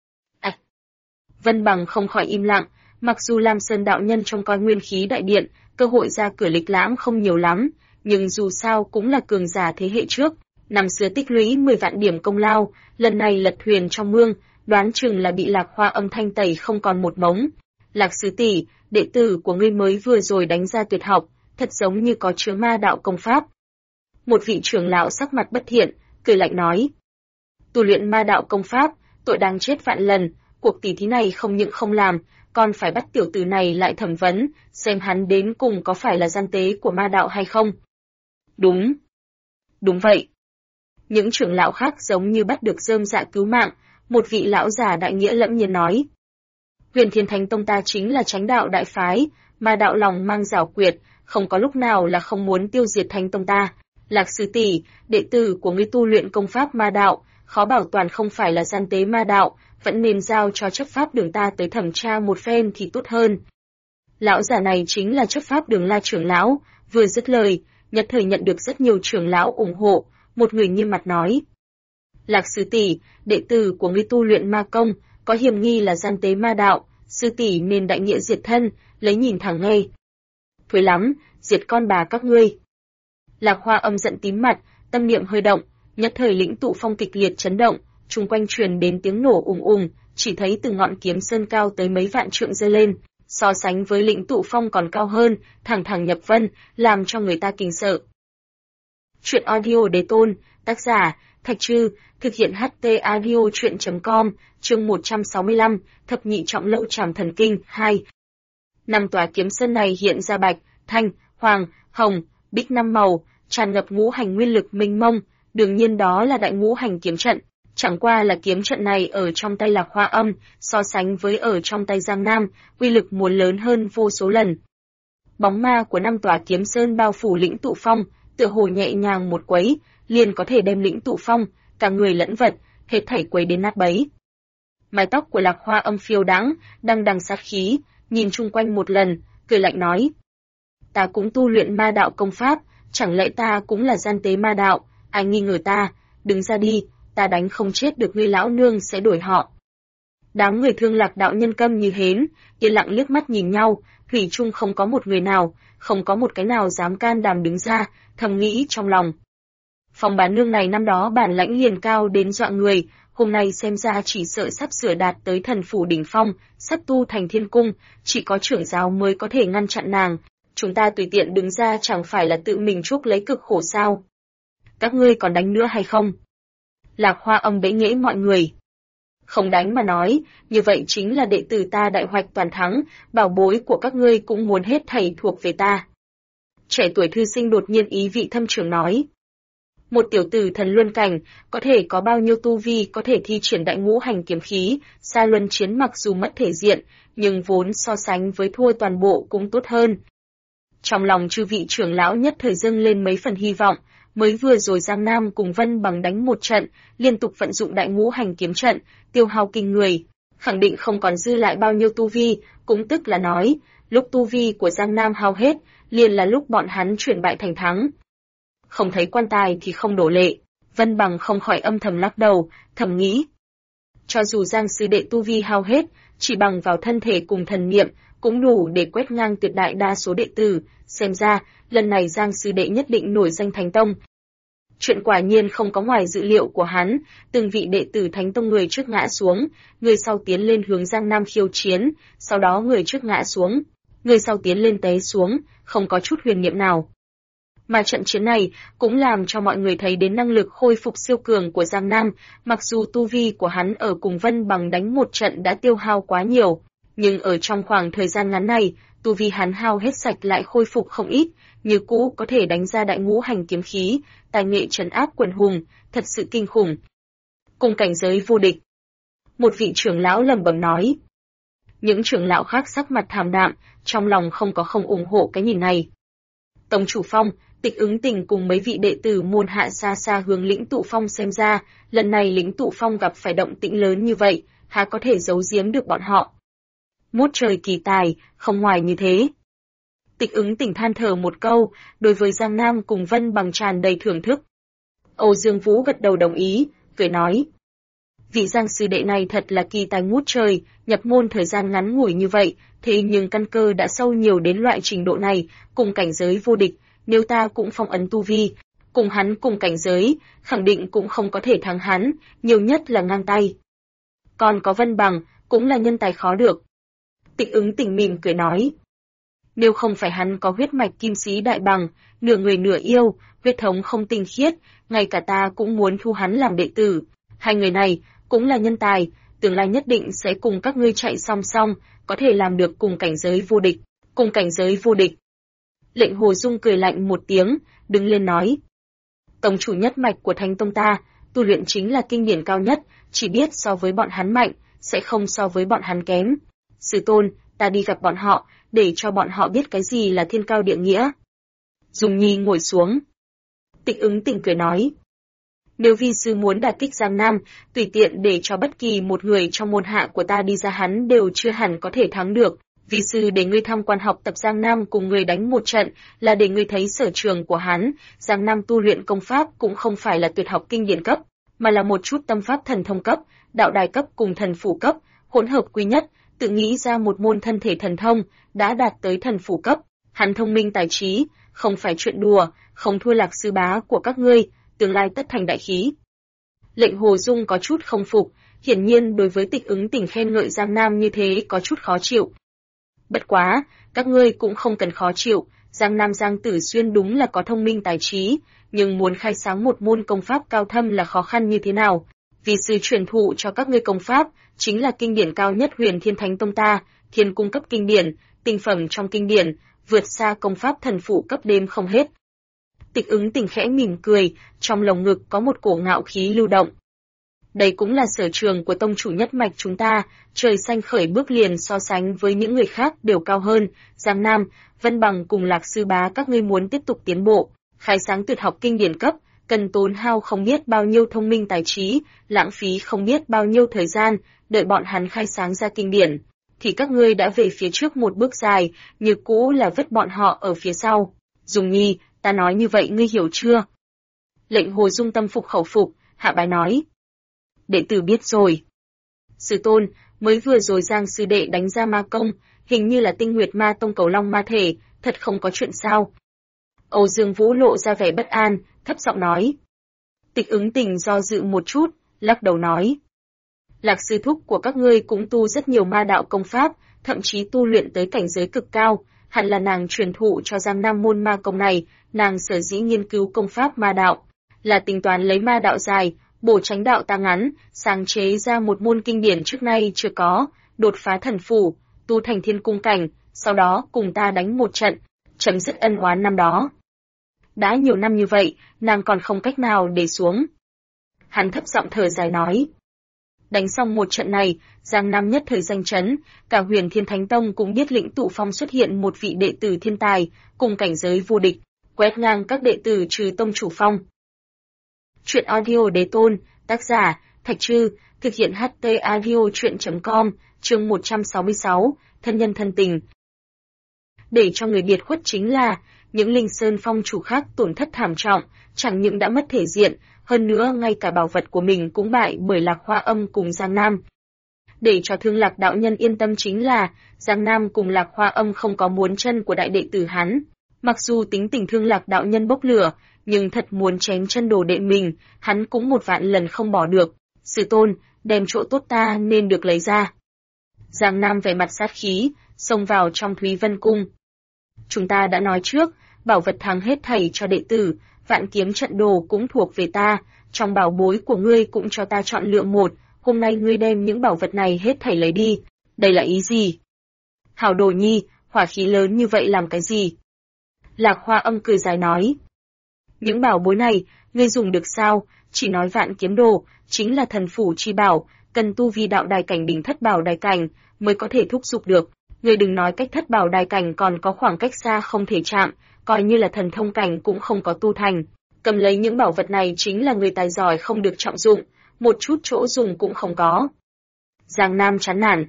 Vân Bằng không khỏi im lặng, mặc dù Lam Sơn đạo nhân trông coi nguyên khí đại điện, cơ hội ra cửa lịch lãm không nhiều lắm, nhưng dù sao cũng là cường giả thế hệ trước, năm xưa tích lũy 10 vạn điểm công lao, lần này lật thuyền trong mương, đoán chừng là bị Lạc Hoa âm thanh tẩy không còn một mống. Lạc sư tỷ, đệ tử của ngươi mới vừa rồi đánh ra tuyệt học, thật giống như có chứa ma đạo công pháp. Một vị trưởng lão sắc mặt bất thiện, cười lạnh nói. Tu luyện ma đạo công pháp, tội đáng chết vạn lần, cuộc tỷ thí này không những không làm, còn phải bắt tiểu tử này lại thẩm vấn, xem hắn đến cùng có phải là gian tế của ma đạo hay không. Đúng. Đúng vậy. Những trưởng lão khác giống như bắt được rơm dạ cứu mạng, một vị lão già đại nghĩa lẫm nhiên nói. Huyền Thiên Thánh Tông ta chính là chánh đạo đại phái, ma đạo lòng mang giảo quyệt, không có lúc nào là không muốn tiêu diệt Thánh Tông ta. Lạc sư tỷ, đệ tử của ngươi tu luyện công pháp ma đạo, khó bảo toàn không phải là gian tế ma đạo, vẫn nên giao cho chấp pháp đường ta tới thẩm tra một phen thì tốt hơn. Lão già này chính là chấp pháp đường La trưởng lão, vừa dứt lời, nhất thời nhận được rất nhiều trưởng lão ủng hộ, một người nghiêm mặt nói. Lạc sư tỷ, đệ tử của ngươi tu luyện ma công, có hiểm nghi là gian tế ma đạo, sư tỷ nên đại nghĩa diệt thân, lấy nhìn thẳng ngay. Thối lắm, diệt con bà các ngươi. Lạc Hoa âm giận tím mặt, tâm niệm hơi động, nhất thời lĩnh tụ phong kịch liệt chấn động, chung quanh truyền đến tiếng nổ ùng ùng, chỉ thấy từ ngọn kiếm sơn cao tới mấy vạn trượng giơ lên, so sánh với lĩnh tụ phong còn cao hơn, thẳng thẳng nhập vân, làm cho người ta kinh sợ. Chuyện audio đế tôn, tác giả, Thạch Trư, thực hiện HT audio chuyện.com, chương 165, thập nhị trọng lậu trảm thần kinh, 2. Năm tòa kiếm sơn này hiện ra bạch, thanh, hoàng, hồng, bích năm màu, tràn ngập ngũ hành nguyên lực mênh mông, đương nhiên đó là đại ngũ hành kiếm trận. Chẳng qua là kiếm trận này ở trong tay Lạc Hoa âm, so sánh với ở trong tay Giang Nam, uy lực muốn lớn hơn vô số lần. Bóng ma của năm tòa kiếm sơn bao phủ lĩnh tụ phong, tựa hồ nhẹ nhàng một quấy, liền có thể đem lĩnh tụ phong, cả người lẫn vật, hết thảy quấy đến nát bấy. Mái tóc của Lạc Hoa âm phiêu đãng, đằng đằng sát khí, nhìn chung quanh một lần, cười lạnh nói. Ta cũng tu luyện ma đạo công pháp, chẳng lẽ ta cũng là gian tế ma đạo, ai nghi ngờ ta, đứng ra đi, ta đánh không chết được ngươi lão nương sẽ đổi họ. Đám người Thương Lạc đạo nhân câm như hến, yên lặng liếc mắt nhìn nhau, thủy chung không có một người nào, không có một cái nào dám can đảm đứng ra, thầm nghĩ trong lòng. Phòng bán nương này năm đó bản lãnh liền cao đến dọa người, hôm nay xem ra chỉ sợ sắp sửa đạt tới thần phủ đỉnh phong, sắp tu thành thiên cung, chỉ có trưởng giáo mới có thể ngăn chặn nàng. Chúng ta tùy tiện đứng ra chẳng phải là tự mình chuốc lấy cực khổ sao? Các ngươi còn đánh nữa hay không? Lạc Hoa âm bẽ nghễ mọi người. Không đánh mà nói, như vậy chính là đệ tử ta đại hoạch toàn thắng, bảo bối của các ngươi cũng muốn hết thảy thuộc về ta. Trẻ tuổi thư sinh đột nhiên ý vị thâm trường nói. Một tiểu tử thần luân cảnh, có thể có bao nhiêu tu vi có thể thi triển đại ngũ hành kiếm khí, xa luân chiến mặc dù mất thể diện, nhưng vốn so sánh với thua toàn bộ cũng tốt hơn. Trong lòng chư vị trưởng lão nhất thời dâng lên mấy phần hy vọng, mới vừa rồi Giang Nam cùng Vân Bằng đánh một trận, liên tục vận dụng đại ngũ hành kiếm trận, tiêu hao kinh người, khẳng định không còn dư lại bao nhiêu tu vi, cũng tức là nói, lúc tu vi của Giang Nam hao hết, liền là lúc bọn hắn chuyển bại thành thắng. Không thấy quan tài thì không đổ lệ, Vân Bằng không khỏi âm thầm lắc đầu, thầm nghĩ. Cho dù Giang sư đệ tu vi hao hết, chỉ bằng vào thân thể cùng thần niệm, cũng đủ để quét ngang tuyệt đại đa số đệ tử, xem ra, lần này Giang sư đệ nhất định nổi danh Thánh Tông. Chuyện quả nhiên không có ngoài dự liệu của hắn, từng vị đệ tử Thánh Tông người trước ngã xuống, người sau tiến lên hướng Giang Nam khiêu chiến, sau đó người trước ngã xuống, người sau tiến lên té xuống, không có chút huyền niệm nào. Mà trận chiến này cũng làm cho mọi người thấy đến năng lực khôi phục siêu cường của Giang Nam, mặc dù tu vi của hắn ở cùng Vân Bằng đánh một trận đã tiêu hao quá nhiều, nhưng ở trong khoảng thời gian ngắn này, tu vi hắn hao hết sạch lại khôi phục không ít, như cũ có thể đánh ra đại ngũ hành kiếm khí, tài nghệ trấn áp quần hùng, thật sự kinh khủng. Cùng cảnh giới vô địch. Một vị trưởng lão lẩm bẩm nói. Những trưởng lão khác sắc mặt thảm đạm, trong lòng không ủng hộ cái nhìn này. Tông chủ Phong, Tịch Ứng Tình cùng mấy vị đệ tử môn hạ xa xa hướng Lĩnh Tụ Phong xem ra, lần này Lĩnh Tụ Phong gặp phải động tĩnh lớn như vậy, há có thể giấu giếm được bọn họ. Mốt trời kỳ tài, không ngoài như thế. Tịch Ứng Tình than thở một câu, đối với Giang Nam cùng Vân Bằng tràn đầy thưởng thức. Âu Dương Vũ gật đầu đồng ý, cười nói. Vị Giang sư đệ này thật là kỳ tài ngút trời, nhập môn thời gian ngắn ngủi như vậy, thế nhưng căn cơ đã sâu nhiều đến loại trình độ này, cùng cảnh giới vô địch, nếu ta cũng phong ấn tu vi, cùng hắn cùng cảnh giới, khẳng định cũng không có thể thắng hắn, nhiều nhất là ngang tay. Còn có Vân Bằng, cũng là nhân tài khó được. Tịch Ứng Tình mỉm cười nói. Nếu không phải hắn có huyết mạch kim sĩ đại bằng, nửa người nửa yêu, huyết thống không tinh khiết, ngay cả ta cũng muốn thu hắn làm đệ tử. Hai người này cũng là nhân tài, tương lai nhất định sẽ cùng các ngươi chạy song song, có thể làm được cùng cảnh giới vô địch, cùng cảnh giới vô địch. Lệnh Hồ Dung cười lạnh một tiếng, đứng lên nói. Tông chủ nhất mạch của Thánh Tông ta, tu luyện chính là kinh điển cao nhất, chỉ biết so với bọn hắn mạnh, sẽ không so với bọn hắn kém. Sư tôn, ta đi gặp bọn họ, để cho bọn họ biết cái gì là thiên cao địa nghĩa. Dung Nhi ngồi xuống. Tịch Ứng Tình cười nói. Nếu vi sư muốn đả kích Giang Nam, tùy tiện để cho bất kỳ một người trong môn hạ của ta đi ra hắn đều chưa hẳn có thể thắng được. Vi sư để ngươi tham quan học tập Giang Nam cùng người đánh một trận, là để ngươi thấy sở trường của hắn. Giang Nam tu luyện công pháp cũng không phải là tuyệt học kinh điển cấp, mà là một chút tâm pháp thần thông cấp, đạo đài cấp cùng thần phủ cấp, hỗn hợp quy nhất, tự nghĩ ra một môn thân thể thần thông, đã đạt tới thần phủ cấp. Hắn thông minh tài trí, không phải chuyện đùa, không thua Lạc sư bá của các ngươi, tương lai tất thành đại khí. Lệnh Hồ Dung có chút không phục, hiển nhiên đối với Tịch Ứng Tình khen ngợi Giang Nam như thế có chút khó chịu. Bất quá, các ngươi cũng không cần khó chịu, Giang Nam Giang Tử Xuyên đúng là có thông minh tài trí, nhưng muốn khai sáng một môn công pháp cao thâm là khó khăn như thế nào. Vì sư truyền thụ cho các ngươi công pháp, chính là kinh điển cao nhất Huyền Thiên Thánh Tông ta, thiên cung cấp kinh điển, tinh phẩm trong kinh điển, vượt xa công pháp thần phụ cấp đêm không hết. Tịch Ứng Tình khẽ mỉm cười, trong lồng ngực có một cổ ngạo khí lưu động. Đây cũng là sở trường của tông chủ nhất mạch chúng ta, trời xanh khởi bước liền so sánh với những người khác đều cao hơn, Giang Nam, Vân Bằng cùng Lạc sư bá các ngươi muốn tiếp tục tiến bộ, khai sáng tuyệt học kinh điển cấp, cần tốn hao không biết bao nhiêu thông minh tài trí, lãng phí không biết bao nhiêu thời gian, đợi bọn hắn khai sáng ra kinh điển, thì các ngươi đã về phía trước một bước dài, như cũ là vứt bọn họ ở phía sau. Dung Nhi, ta nói như vậy ngươi hiểu chưa? Lệnh Hồ Dung tâm phục khẩu phục, hạ bái nói. Đệ tử biết rồi. Sư tôn, mới vừa rồi Giang sư đệ đánh ra ma công, hình như là Tinh Nguyệt Ma Tông cầu long ma thể, thật không có chuyện sao? Âu Dương Vũ lộ ra vẻ bất an, thấp giọng nói. Tịch Ứng Tình do dự một chút, lắc đầu nói. Lạc sư thúc của các ngươi cũng tu rất nhiều ma đạo công pháp, thậm chí tu luyện tới cảnh giới cực cao, hẳn là nàng truyền thụ cho Giang Nam môn ma công này, nàng sở dĩ nghiên cứu công pháp ma đạo, là tính toán lấy ma đạo dài, bổ tránh đạo ta ngắn, sáng chế ra một môn kinh điển trước nay chưa có, đột phá thần phủ, tu thành thiên cung cảnh, sau đó cùng ta đánh một trận, chấm dứt ân oán năm đó. Đã nhiều năm như vậy, nàng còn không cách nào để xuống. Hắn thấp giọng thở dài nói. Đánh xong một trận này, Giang Nam nhất thời danh chấn, cả Huyền Thiên Thánh Tông cũng biết Lĩnh Tụ Phong xuất hiện một vị đệ tử thiên tài, cùng cảnh giới vô địch, quét ngang các đệ tử trừ tông chủ Phong. Truyện audio đế tôn, tác giả, Thạch Trư, thực hiện HT audio truyện.com, chương 166, thân nhân thân tình. Để cho người biệt khuất chính là, những Linh Sơn Phong chủ khác tổn thất thảm trọng, chẳng những đã mất thể diện, hơn nữa ngay cả bảo vật của mình cũng bại bởi Lạc Hoa Âm cùng Giang Nam. Để cho Thương Lạc đạo nhân yên tâm chính là, Giang Nam cùng Lạc Hoa Âm không có muốn chân của đại đệ tử hắn. Mặc dù tính tình Thương Lạc đạo nhân bốc lửa, nhưng thật muốn chém chân đồ đệ mình, hắn cũng một vạn lần không bỏ được. Sư tôn, đem chỗ tốt ta nên được lấy ra. Giang Nam vẻ mặt sát khí, xông vào trong Thúy Vân Cung. Chúng ta đã nói trước, bảo vật thắng hết thảy cho đệ tử, vạn kiếm trận đồ cũng thuộc về ta, trong bảo bối của ngươi cũng cho ta chọn lựa một, hôm nay ngươi đem những bảo vật này hết thảy lấy đi. Đây là ý gì? Hảo đồ nhi, hỏa khí lớn như vậy làm cái gì? Lạc Hoa Âm cười dài nói. Những bảo bối này, ngươi dùng được sao? Chỉ nói Vạn Kiếm Đồ, chính là thần phủ chi bảo, cần tu vi đạo đài cảnh đỉnh thất bảo đài cảnh, mới có thể thúc giục được. Ngươi đừng nói cách thất bảo đài cảnh còn có khoảng cách xa không thể chạm, coi như là thần thông cảnh cũng không có tu thành. Cầm lấy những bảo vật này chính là người tài giỏi không được trọng dụng, một chút chỗ dùng cũng không có. Giang Nam chán nản.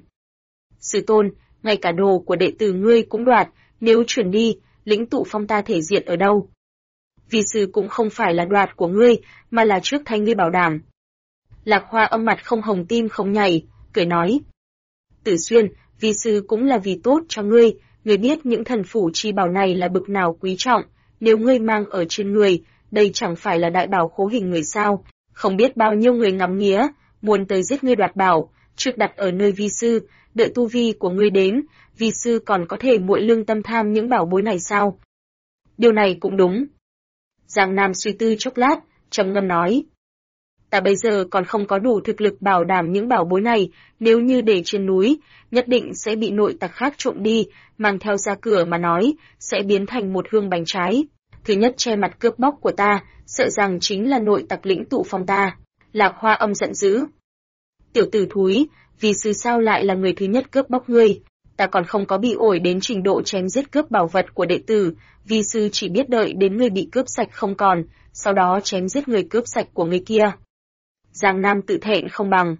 Sư tôn, ngay cả đồ của đệ tử ngươi cũng đoạt, nếu chuyển đi, lĩnh tụ phong ta thể diện ở đâu? Vi sư cũng không phải là đoạt của ngươi, mà là trước thay ngươi bảo đảm. Lạc Hoa Âm mặt không hồng tim không nhảy, cười nói. Tử Xuyên, vi sư cũng là vì tốt cho ngươi biết những thần phủ chi bảo này là bực nào quý trọng, nếu ngươi mang ở trên người, đây chẳng phải là đại bảo khố hình người sao, không biết bao nhiêu người ngắm nghía, muốn tới giết ngươi đoạt bảo, trước đặt ở nơi vi sư, đợi tu vi của ngươi đến, vi sư còn có thể muội lương tâm tham những bảo bối này sao? Điều này cũng đúng. Giang Nam suy tư chốc lát, trầm ngâm nói. Ta bây giờ còn không có đủ thực lực bảo đảm những bảo bối này, nếu như để trên núi, nhất định sẽ bị nội tặc khác trộm đi, mang theo ra cửa mà nói, sẽ biến thành một hương bánh trái. Thứ nhất che mặt cướp bóc của ta, sợ rằng chính là nội tặc lĩnh tụ phong ta. Lạc Hoa Âm giận dữ. Tiểu tử thúi, vì sư sao lại là người thứ nhất cướp bóc ngươi? Ta còn không có bị ổi đến trình độ chém giết cướp bảo vật của đệ tử, vi sư chỉ biết đợi đến người bị cướp sạch không còn, sau đó chém giết người cướp sạch của người kia. Giang Nam tự thẹn không bằng.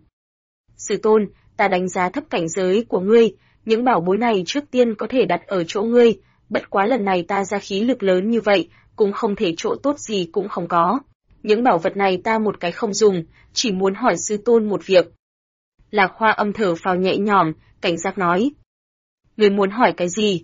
Sư tôn, ta đánh giá thấp cảnh giới của ngươi, những bảo bối này trước tiên có thể đặt ở chỗ ngươi, bất quá lần này ta ra khí lực lớn như vậy, cũng không thể chỗ tốt gì cũng không có. Những bảo vật này ta một cái không dùng, chỉ muốn hỏi sư tôn một việc. Lạc Hoa Âm thở phào nhẹ nhõm, cảnh giác nói. Ngươi muốn hỏi cái gì?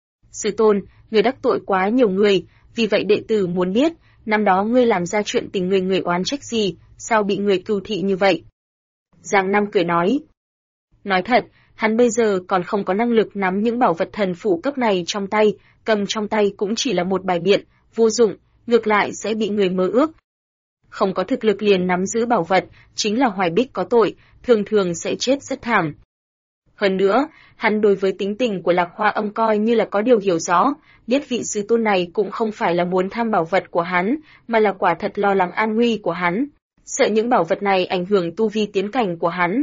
Sư tôn, ngươi đắc tội quá nhiều người, vì vậy đệ tử muốn biết, năm đó ngươi làm ra chuyện tình người oán trách gì, sao bị người cừu thị như vậy? Giang Nam cười nói. Nói thật, hắn bây giờ còn không có năng lực nắm những bảo vật thần phủ cấp này trong tay, cầm trong tay cũng chỉ là một bài biện, vô dụng, ngược lại sẽ bị người mơ ước. Không có thực lực liền nắm giữ bảo vật, chính là Hoài Bích có tội, thường thường sẽ chết rất thảm. Hơn nữa, hắn đối với tính tình của Lạc Hoa Âm coi như là có điều hiểu rõ, biết vị sư tôn này cũng không phải là muốn tham bảo vật của hắn, mà là quả thật lo lắng an nguy của hắn, sợ những bảo vật này ảnh hưởng tu vi tiến cảnh của hắn.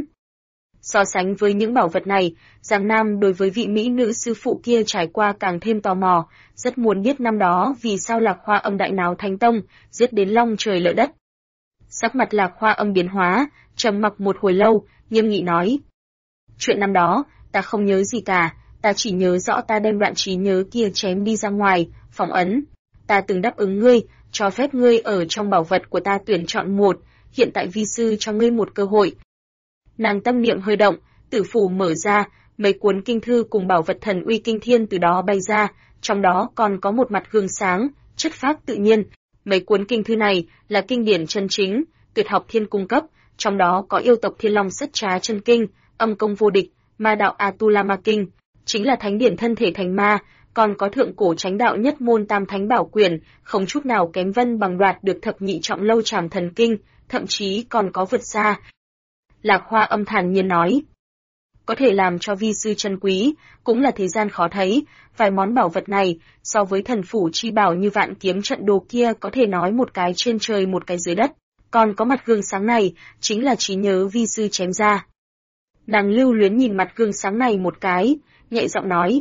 So sánh với những bảo vật này, Giang Nam đối với vị mỹ nữ sư phụ kia trải qua càng thêm tò mò, rất muốn biết năm đó vì sao Lạc Hoa Âm đại náo Thánh Tông, giết đến long trời lở đất. Sắc mặt Lạc Hoa Âm biến hóa, trầm mặc một hồi lâu, nghiêm nghị nói. Chuyện năm đó, ta không nhớ gì cả, ta chỉ nhớ rõ ta đem đoạn trí nhớ kia chém đi ra ngoài, phỏng ấn. Ta từng đáp ứng ngươi, cho phép ngươi ở trong bảo vật của ta tuyển chọn một, hiện tại vi sư cho ngươi một cơ hội. Nàng tâm niệm hơi động, tử phủ mở ra, mấy cuốn kinh thư cùng bảo vật thần uy kinh thiên từ đó bay ra, trong đó còn có một mặt gương sáng, chất phác tự nhiên. Mấy cuốn kinh thư này là kinh điển chân chính, tuyệt học thiên cung cấp, trong đó có yêu tộc Thiên Long Sất Trá chân kinh, âm công vô địch, ma đạo Atula Ma kinh, chính là thánh điển thân thể thành ma, còn có thượng cổ chánh đạo nhất môn tam thánh bảo quyền, không chút nào kém vân bằng đoạt được thập nhị trọng lâu trảm thần kinh, thậm chí còn có vượt xa. Lạc Hoa Âm thản nhiên nói. Có thể làm cho vi sư chân quý, cũng là thế gian khó thấy, vài món bảo vật này, so với thần phủ chi bảo như vạn kiếm trận đồ kia có thể nói một cái trên trời một cái dưới đất, còn có mặt gương sáng này, chính là trí nhớ vi sư chém ra. Nàng lưu luyến nhìn mặt gương sáng này một cái, nhẹ giọng nói.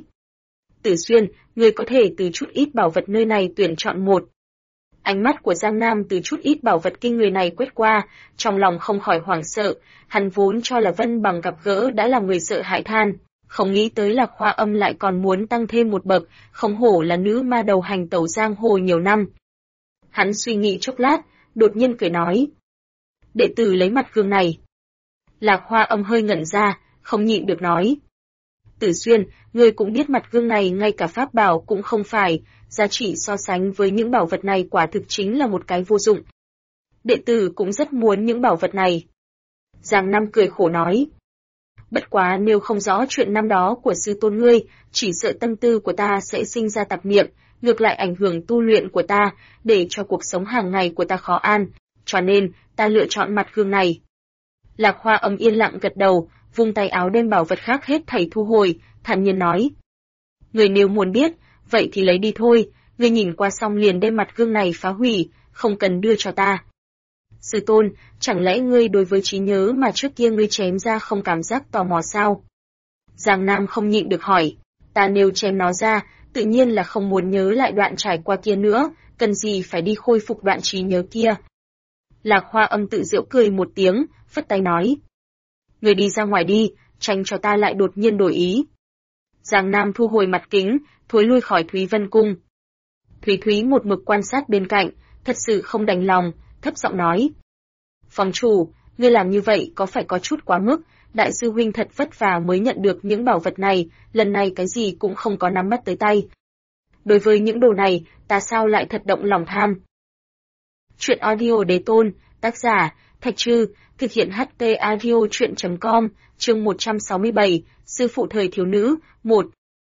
Tử Xuyên, ngươi có thể từ chút ít bảo vật nơi này tuyển chọn một. Ánh mắt của Giang Nam từ chút ít bảo vật kinh người này quét qua, trong lòng không khỏi hoảng sợ, hắn vốn cho là Vân Bằng gặp gỡ đã làm người sợ hãi than, không nghĩ tới Lạc Hoa Âm lại còn muốn tăng thêm một bậc, không hổ là nữ ma đầu hành tẩu giang hồ nhiều năm. Hắn suy nghĩ chốc lát, đột nhiên cười nói. Đệ tử lấy mặt gương này. Lạc Hoa Âm hơi ngẩn ra, không nhịn được nói. Tử Xuyên, ngươi cũng biết mặt gương này ngay cả pháp bảo cũng không phải, giá trị so sánh với những bảo vật này quả thực chính là một cái vô dụng. Đệ tử cũng rất muốn những bảo vật này. Giang Nam cười khổ nói. Bất quá nếu không rõ chuyện năm đó của sư tôn ngươi, chỉ sợ tâm tư của ta sẽ sinh ra tạp niệm, ngược lại ảnh hưởng tu luyện của ta, để cho cuộc sống hàng ngày của ta khó an, cho nên ta lựa chọn mặt gương này. Lạc Hoa Âm yên lặng gật đầu, vung tay áo đem bảo vật khác hết thảy thu hồi, thản nhiên nói. Ngươi nếu muốn biết, vậy thì lấy đi thôi, ngươi nhìn qua xong liền đem mặt gương này phá hủy, không cần đưa cho ta. Sư tôn, chẳng lẽ ngươi đối với trí nhớ mà trước kia ngươi chém ra không cảm giác tò mò sao? Giang Nam không nhịn được hỏi, ta nếu chém nó ra, tự nhiên là không muốn nhớ lại đoạn trải qua kia nữa, cần gì phải đi khôi phục đoạn trí nhớ kia. Lạc Hoa Âm tự giễu cười một tiếng, phất tay nói. Người đi ra ngoài đi, tránh cho ta lại đột nhiên đổi ý. Giang Nam thu hồi mặt kính, thối lui khỏi Thúy Vân Cung. Thúy Thúy một mực quan sát bên cạnh, thật sự không đành lòng, thấp giọng nói. Phòng chủ, ngươi làm như vậy có phải có chút quá mức, đại sư huynh thật vất vả mới nhận được những bảo vật này, lần này cái gì cũng không có nắm bắt tới tay. Đối với những đồ này, ta sao lại thật động lòng tham. Chuyện audio đế tôn, tác giả, Thạch Trư, thực hiện HT audio chuyện.com, chương 167, sư phụ thời thiếu nữ, 1.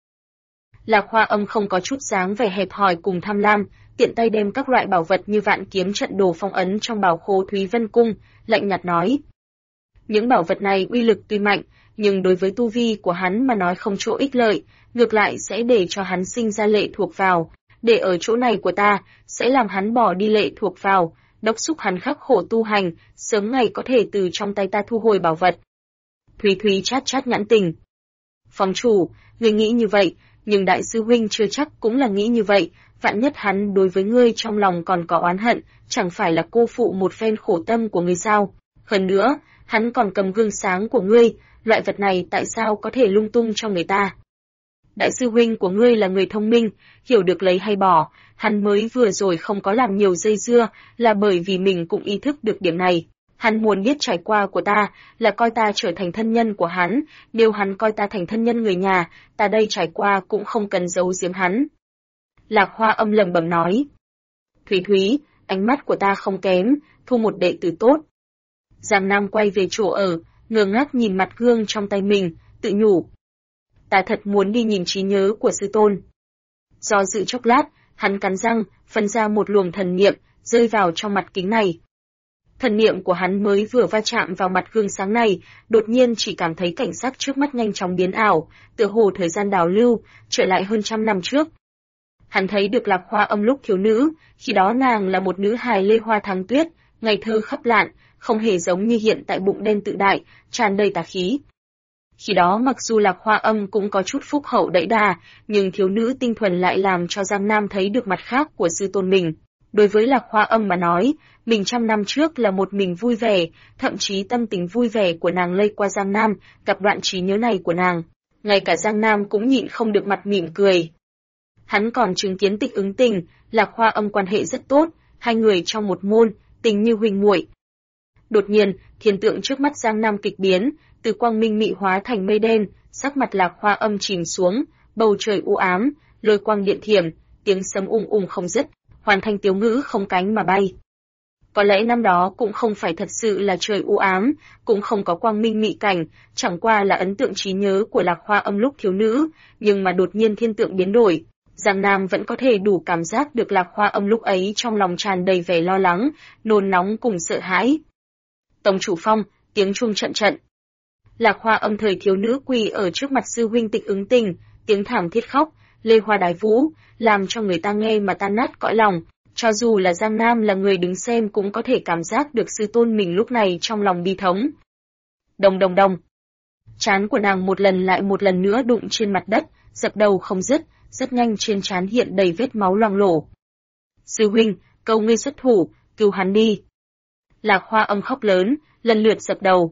Lạc Hoa Âm không có chút dáng vẻ hẹp hòi cùng tham lam, tiện tay đem các loại bảo vật như vạn kiếm trận đồ phong ấn trong bảo khố Thúy Vân Cung, lạnh nhạt nói. Những bảo vật này uy lực tuy mạnh, nhưng đối với tu vi của hắn mà nói không chỗ ích lợi, ngược lại sẽ để cho hắn sinh ra lệ thuộc vào, để ở chỗ này của ta, sẽ làm hắn bỏ đi lệ thuộc vào, đốc thúc hắn khắc khổ tu hành, sớm ngày có thể từ trong tay ta thu hồi bảo vật. Thúy Thúy chát chát nhãn tình. Phòng chủ, người nghĩ như vậy, nhưng đại sư huynh chưa chắc cũng là nghĩ như vậy, vạn nhất hắn đối với ngươi trong lòng còn có oán hận, chẳng phải là cô phụ một phen khổ tâm của ngươi sao? Hơn nữa, hắn còn cầm gương sáng của ngươi, loại vật này tại sao có thể lung tung cho người ta? Đại sư huynh của ngươi là người thông minh, hiểu được lấy hay bỏ, hắn mới vừa rồi không có làm nhiều dây dưa, là bởi vì mình cũng ý thức được điểm này. Hắn muốn biết trải qua của ta, là coi ta trở thành thân nhân của hắn, nếu hắn coi ta thành thân nhân người nhà, ta đây trải qua cũng không cần giấu giếm hắn. Lạc Hoa Âm lẩm bẩm nói. Thúy Thúy, ánh mắt của ta không kém, thu một đệ tử tốt. Giang Nam quay về chỗ ở, ngơ ngác nhìn mặt gương trong tay mình, tự nhủ. Ta thật muốn đi nhìn trí nhớ của sư tôn. Do dự chốc lát, hắn cắn răng, phân ra một luồng thần niệm, rơi vào trong mặt kính này. Thần niệm của hắn mới vừa va chạm vào mặt gương sáng này, đột nhiên chỉ cảm thấy cảnh sắc trước mắt nhanh chóng biến ảo, tựa hồ thời gian đảo lưu, trở lại hơn 100 năm trước. Hắn thấy được Lạc Hoa Âm lúc thiếu nữ, khi đó nàng là một nữ hài lê hoa thắng tuyết, ngây thơ khắp lạn, không hề giống như hiện tại bụng đen tự đại, tràn đầy tà khí. Khi đó mặc dù Lạc Hoa Âm cũng có chút phúc hậu đẫy đà, nhưng thiếu nữ tinh thuần lại làm cho Giang Nam thấy được mặt khác của sư tôn mình. Đối với Lạc Hoa Âm mà nói, mình 100 năm trước là một mình vui vẻ, thậm chí tâm tình vui vẻ của nàng lây qua Giang Nam, gặp đoạn trí nhớ này của nàng. Ngay cả Giang Nam cũng nhịn không được mặt mỉm cười. Hắn còn chứng kiến Tịch Ứng Tình, Lạc Hoa Âm quan hệ rất tốt, hai người trong một môn, tình như huynh muội. Đột nhiên, thiên tượng trước mắt Giang Nam kịch biến, từ quang minh mị hóa thành mây đen, sắc mặt Lạc Hoa Âm chìm xuống, bầu trời u ám, lôi quang điện thiểm, tiếng sấm ùng ùng không dứt, hoàn thành tiếu ngữ không cánh mà bay. Có lẽ năm đó cũng không phải thật sự là trời u ám, cũng không có quang minh mị cảnh, chẳng qua là ấn tượng trí nhớ của Lạc Hoa Âm lúc thiếu nữ, nhưng mà đột nhiên thiên tượng biến đổi. Giang Nam vẫn có thể đủ cảm giác được Lạc Hoa Âm lúc ấy trong lòng tràn đầy vẻ lo lắng, nôn nóng cùng sợ hãi. Tông chủ phong, tiếng chuông trận trận. Lạc Hoa Âm thời thiếu nữ quỳ ở trước mặt sư huynh Tịch Ứng Tình, tiếng thảm thiết khóc, lê hoa đái vũ, làm cho người ta nghe mà tan nát cõi lòng. Cho dù là Giang Nam là người đứng xem cũng có thể cảm giác được sư tôn mình lúc này trong lòng bi thống. Đồng đồng đồng. Trán của nàng một lần lại một lần nữa đụng trên mặt đất, dập đầu không dứt, rất nhanh trên trán hiện đầy vết máu loang lổ. Sư huynh, cầu ngươi xuất thủ, cứu hắn đi. Lạc Hoa Âm khóc lớn, lần lượt dập đầu.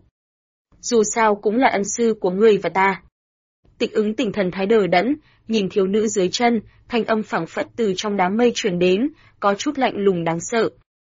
Dù sao cũng là ân sư của ngươi và ta. Tịch Ứng Tình thần thái đờ đẫn, nhìn thiếu nữ dưới chân, thanh âm phảng phất từ trong đám mây truyền đến, có chút lạnh lùng đáng sợ.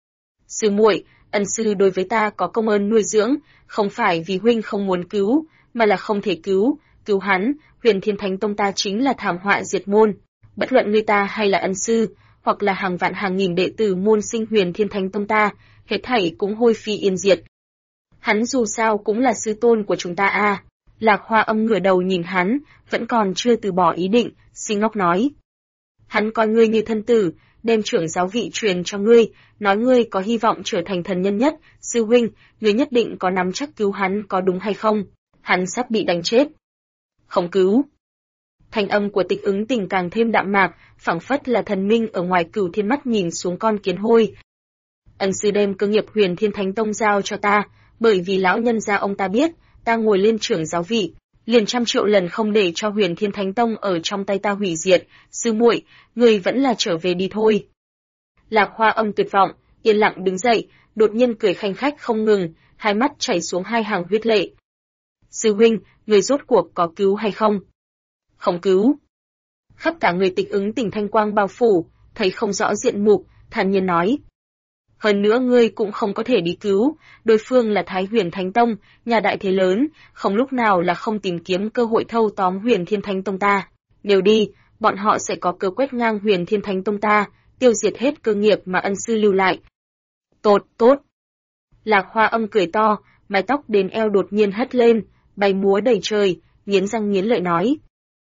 Sư muội, ân sư đối với ta có công ơn nuôi dưỡng, không phải vì huynh không muốn cứu, mà là không thể cứu hắn, Huyền Thiên Thánh Tông ta chính là thảm họa diệt môn. Bất luận ngươi ta hay là ân sư, hoặc là hàng vạn hàng nghìn đệ tử môn sinh Huyền Thiên Thánh Tông ta, hết thảy cũng hôi phi yên diệt. Hắn dù sao cũng là sư tôn của chúng ta a. Lạc Hoa Âm ngửa đầu nhìn hắn, vẫn còn chưa từ bỏ ý định, si ngốc nói. Hắn coi ngươi như thân tử, đem trưởng giáo vị truyền cho ngươi, nói ngươi có hy vọng trở thành thần nhân nhất, sư huynh, ngươi nhất định có nắm chắc cứu hắn có đúng hay không? Hắn sắp bị đánh chết. Không cứu. Thanh âm của Tịch Ứng Tình càng thêm đạm mạc, phảng phất là thần minh ở ngoài Cửu Thiên mắt nhìn xuống con kiến hôi. Ân sư đem cơ nghiệp Huyền Thiên Thánh Tông giao cho ta, bởi vì lão nhân gia ông ta biết, ta ngồi lên trưởng giáo vị, liền 100 triệu lần không để cho Huyền Thiên Thánh Tông ở trong tay ta hủy diệt. Sư muội, người vẫn là trở về đi thôi. Lạc Hoa Âm tuyệt vọng, yên lặng đứng dậy, đột nhiên cười khanh khách không ngừng, hai mắt chảy xuống hai hàng huyết lệ. Sư huynh, người rốt cuộc có cứu hay không? Không cứu. Khắp cả người Tịch Ứng Tình thanh quang bao phủ, thấy không rõ diện mục, thản nhiên nói. Hơn nữa ngươi cũng không có thể đi cứu, đối phương là Thái Huyền Thánh Tông, nhà đại thế lớn, không lúc nào là không tìm kiếm cơ hội thâu tóm Huyền Thiên Thánh Tông ta. Nếu đi, bọn họ sẽ có cơ quét ngang Huyền Thiên Thánh Tông ta, tiêu diệt hết cơ nghiệp mà ân sư lưu lại. Tốt, tốt. Lạc Hoa Âm cười to, mái tóc đến eo đột nhiên hất lên, bay múa đầy trời, nghiến răng nghiến lợi nói.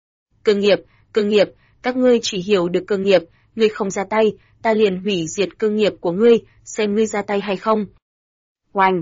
Cơ nghiệp, các ngươi chỉ hiểu được cơ nghiệp, ngươi không ra tay, ta liền hủy diệt cơ nghiệp của ngươi, xem ngươi ra tay hay không. Oanh!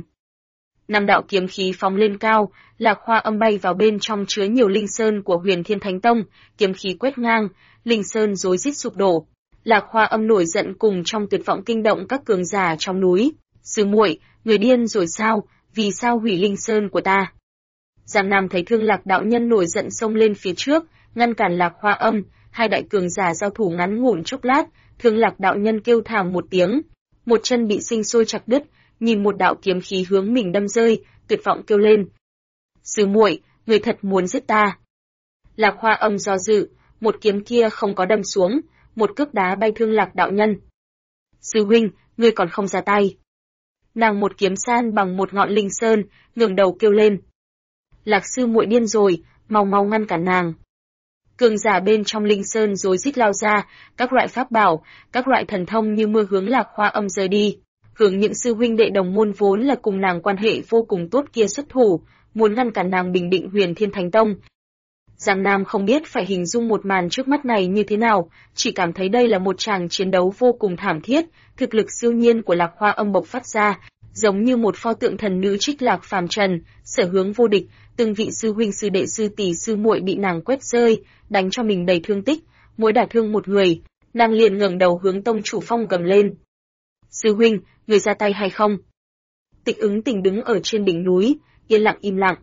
5 đạo kiếm khí phóng lên cao, Lạc Hoa Âm bay vào bên trong chứa nhiều linh sơn của Huyền Thiên Thánh Tông, kiếm khí quét ngang, linh sơn rối rít sụp đổ. Lạc Hoa Âm nổi giận cùng trong tuyệt vọng kinh động các cường giả trong núi. Sư muội, người điên rồi sao, vì sao hủy linh sơn của ta? Giang Nam thấy Thương Lạc đạo nhân nổi giận xông lên phía trước, ngăn cản Lạc Hoa Âm, hai đại cường giả giao thủ ngắn ngủn chốc lát, Thương Lạc đạo nhân kêu thảm một tiếng, một chân bị sinh sôi chặt đứt, nhìn một đạo kiếm khí hướng mình đâm rơi, tuyệt vọng kêu lên. Sư muội, người thật muốn giết ta. Lạc Hoa Âm do dự, một kiếm kia không có đâm xuống, một cước đá bay Thương Lạc đạo nhân. Sư huynh, ngươi còn không ra tay. Nàng một kiếm san bằng một ngọn linh sơn, ngẩng đầu kêu lên. Lạc sư muội điên rồi, mau mau ngăn cản nàng. Cường giả bên trong linh sơn rối rít lao ra, các loại pháp bảo, các loại thần thông như mưa hướng Lạc Hoa Âm rời đi, hướng những sư huynh đệ đồng môn vốn là cùng nàng quan hệ vô cùng tốt kia xuất thủ, muốn ngăn cản nàng bình định Huyền Thiên Thánh Tông. Giang Nam không biết phải hình dung một màn trước mắt này như thế nào, chỉ cảm thấy đây là một tràng chiến đấu vô cùng thảm thiết, thực lực siêu nhiên của Lạc Hoa Âm bộc phát ra, giống như một pho tượng thần nữ trích lạc phàm trần, sở hướng vô địch, từng vị sư huynh sư đệ sư tỷ sư muội bị nàng quét rơi, đánh cho mình đầy thương tích, mỗi đả thương một người, nàng liền ngẩng đầu hướng tông chủ Phong gầm lên. Sư huynh, người ra tay hay không? Tịch Ứng Tình đứng ở trên đỉnh núi, yên lặng im lặng.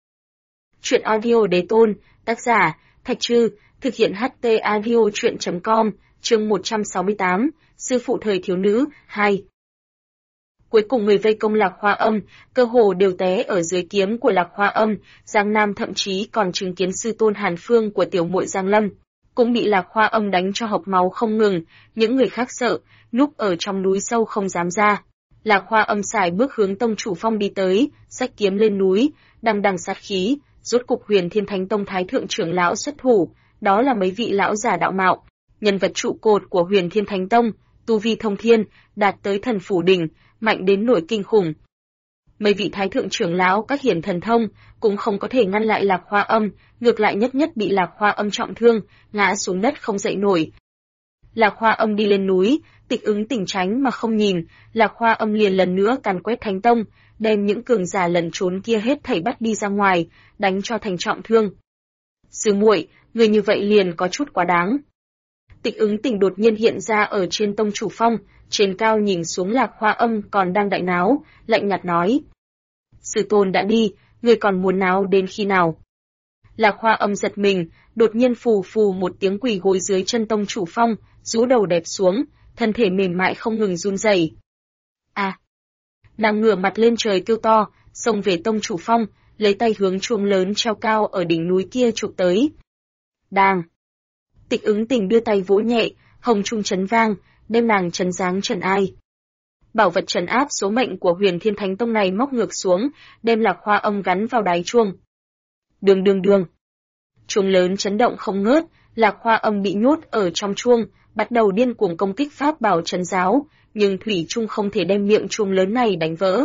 Chuyện audio đế tôn, tác giả, Thạch Trư, thực hiện HT audio chuyện.com, chương 168, sư phụ thời thiếu nữ, 2. Cuối cùng người vây công Lạc Hoa Âm, cơ hồ đều té ở dưới kiếm của Lạc Hoa Âm, Giang Nam thậm chí còn chứng kiến sư tôn Hàn Phương của tiểu muội Giang Lâm, cũng bị Lạc Hoa Âm đánh cho hộc máu không ngừng, những người khác sợ, núp ở trong núi sâu không dám ra. Lạc Hoa Âm xài bước hướng tông chủ Phong đi tới, xách kiếm lên núi, đằng đằng sát khí, rốt cục Huyền Thiên Thánh Tông thái thượng trưởng lão xuất thủ, đó là mấy vị lão giả đạo mạo, nhân vật trụ cột của Huyền Thiên Thánh Tông, tu vi thông thiên, đạt tới thần phủ đỉnh, mạnh đến nỗi kinh khủng. Mấy vị thái thượng trưởng lão các hiển thần thông cũng không có thể ngăn lại Lạc Hoa Âm, ngược lại nhất nhất bị Lạc Hoa Âm trọng thương, ngã xuống đất không dậy nổi. Lạc Hoa Âm đi lên núi, Tịch Ứng Tình tránh mà không nhìn, Lạc Hoa Âm liền lần nữa càn quét Thánh Tông, đem những cường giả lẩn trốn kia hết thảy bắt đi ra ngoài, đánh cho thành trọng thương. Sư muội, người như vậy liền có chút quá đáng. Tịch Ứng Tình đột nhiên hiện ra ở trên tông chủ Phong, trên cao nhìn xuống Lạc Hoa Âm còn đang đại náo, lạnh nhạt nói. Sư tôn đã đi, người còn muốn náo đến khi nào? Lạc Hoa Âm giật mình, đột nhiên phù phù một tiếng quỳ gối dưới chân tông chủ Phong, rũ đầu đẹp xuống, thân thể mềm mại không ngừng run rẩy. À! Nàng ngửa mặt lên trời kêu to, xông về tông chủ Phong, lấy tay hướng chuông lớn treo cao ở đỉnh núi kia chụp tới. Đàng! Tịch Ứng Tình đưa tay vỗ nhẹ, hồng trung chấn vang, đem nàng trấn giáng trần ai. Bảo vật trấn áp số mệnh của Huyền Thiên Thánh Tông này móc ngược xuống, đem Lạc Hoa Âm gắn vào đáy chuông. Đường đường đường. Chuông lớn chấn động không ngớt, Lạc Hoa Âm bị nhốt ở trong chuông, bắt đầu điên cuồng công kích pháp bảo trấn giáo, nhưng thủy chung không thể đem miệng chuông lớn này đánh vỡ.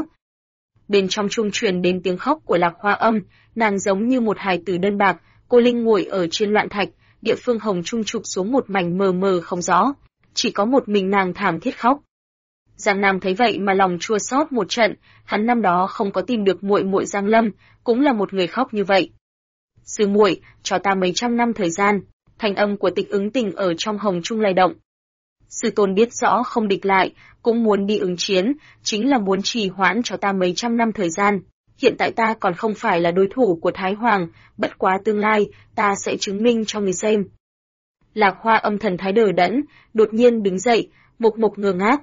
Bên trong chuông truyền đến tiếng khóc của Lạc Hoa Âm, nàng giống như một hài tử đơn bạc, cô linh ngồi ở trên loạn thạch, địa phương hồng trung chụp xuống một mảnh mờ mờ không rõ, chỉ có một mình nàng thảm thiết khóc. Giang Nam thấy vậy mà lòng chua xót một trận, hắn năm đó không có tìm được muội muội Giang Lâm, cũng là một người khóc như vậy. Sư muội, cho ta mấy trăm năm thời gian, Thanh âm của Tịch Ứng Tình ở trong hồng trung lay động. Sư tôn biết rõ không địch lại, cũng muốn đi ứng chiến, chính là muốn trì hoãn cho ta mấy trăm năm thời gian. Hiện tại ta còn không phải là đối thủ của Thái Hoàng, bất quá tương lai, ta sẽ chứng minh cho người xem. Lạc Hoa Âm thần thái đờ đẫn, đột nhiên đứng dậy, mộc mộc ngơ ngác.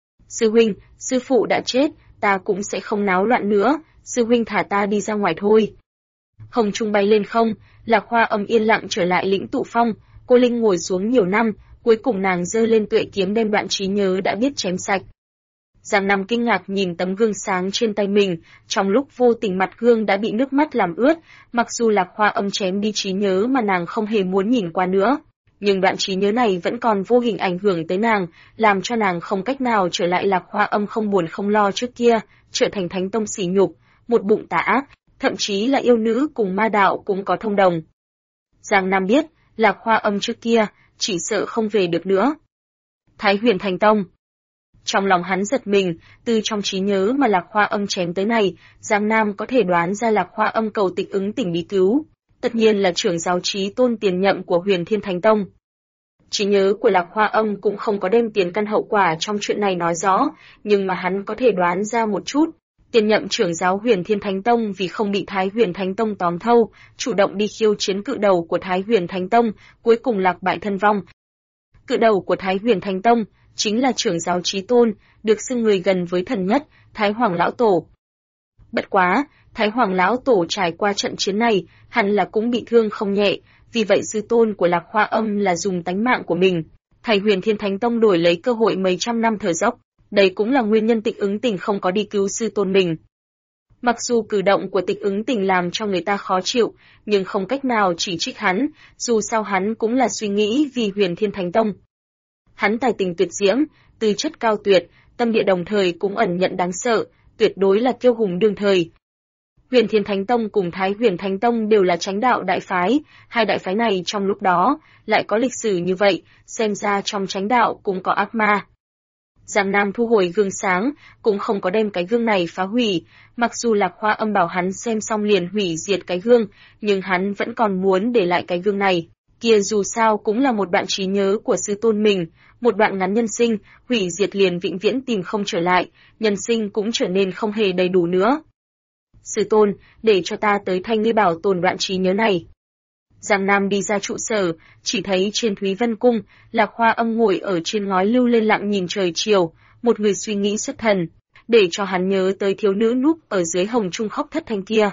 Sư huynh, sư phụ đã chết, ta cũng sẽ không náo loạn nữa, sư huynh thả ta đi ra ngoài thôi. Hồng trung bay lên không, Lạc Hoa Âm yên lặng trở lại lĩnh tụ phong, cô Linh ngồi xuống nhiều năm, cuối cùng nàng giơ lên tuệ kiếm đem đoạn trí nhớ đã biết chém sạch. Giang Nam kinh ngạc nhìn tấm gương sáng trên tay mình, trong lúc vô tình mặt gương đã bị nước mắt làm ướt, mặc dù Lạc Hoa Âm chém đi trí nhớ mà nàng không hề muốn nhìn qua nữa, nhưng đoạn trí nhớ này vẫn còn vô hình ảnh hưởng tới nàng, làm cho nàng không cách nào trở lại Lạc Hoa Âm không buồn không lo trước kia, trở thành thánh tông sỉ nhục, một bụng tà ác, thậm chí là yêu nữ cùng ma đạo cũng có thông đồng. Giang Nam biết, Lạc Hoa Âm trước kia, chỉ sợ không về được nữa. Thái Huyền Thành Tông. Trong lòng hắn giật mình, từ trong trí nhớ mà Lạc Hoa Âm chém tới này, Giang Nam có thể đoán ra Lạc Hoa Âm cầu Tịch Ứng Tình bí cứu, tất nhiên là trưởng giáo Chí Tôn tiền nhậm của Huyền Thiên Thánh Tông. Trí nhớ của Lạc Hoa Âm cũng không có đem tiền căn hậu quả trong chuyện này nói rõ, nhưng mà hắn có thể đoán ra một chút. Tiền nhậm trưởng giáo Huyền Thiên Thánh Tông vì không bị Thái Huyền Thánh Tông tóm thâu, chủ động đi khiêu chiến cự đầu của Thái Huyền Thánh Tông, cuối cùng lạc bại thân vong. Cự đầu của Thái Huyền Thánh Tông chính là trưởng giáo Chí Tôn, được xưng người gần với thần nhất, Thái Hoàng Lão Tổ. Bất quá, Thái Hoàng Lão Tổ trải qua trận chiến này, hẳn là cũng bị thương không nhẹ, vì vậy sư tôn của Lạc Hoa Âm là dùng tánh mạng của mình. Thái Huyền Thiên Thánh Tông đổi lấy cơ hội mấy trăm năm thở dốc, đây cũng là nguyên nhân Tịch Ứng Tình không có đi cứu sư tôn mình. Mặc dù cử động của Tịch Ứng Tình làm cho người ta khó chịu, nhưng không cách nào chỉ trích hắn, dù sao hắn cũng là suy nghĩ vì Huyền Thiên Thánh Tông. Hắn tài tình tuyệt diễm, tư chất cao tuyệt, tâm địa đồng thời cũng ẩn nhận đáng sợ, tuyệt đối là kiêu hùng đương thời. Huyền Thiên Thánh Tông cùng Thái Huyền Thánh Tông đều là chánh đạo đại phái, hai đại phái này trong lúc đó lại có lịch sử như vậy, xem ra trong chánh đạo cũng có ác ma. Giang Nam thu hồi gương sáng, cũng không có đem cái gương này phá hủy, mặc dù Lạc Hoa Âm bảo hắn xem xong liền hủy diệt cái gương, nhưng hắn vẫn còn muốn để lại cái gương này. Kia dù sao cũng là một đoạn trí nhớ của sư tôn mình, một đoạn ngắn nhân sinh, hủy diệt liền vĩnh viễn tìm không trở lại, nhân sinh cũng trở nên không hề đầy đủ nữa. Sư tôn, để cho ta tới thay ngươi bảo tồn đoạn trí nhớ này. Giang Nam đi ra trụ sở, chỉ thấy trên Thúy Vân Cung, Lạc Hoa Âm ngồi ở trên ngói lưu lên lặng nhìn trời chiều, một người suy nghĩ xuất thần, để cho hắn nhớ tới thiếu nữ núp ở dưới hồng trung khóc thất thanh kia.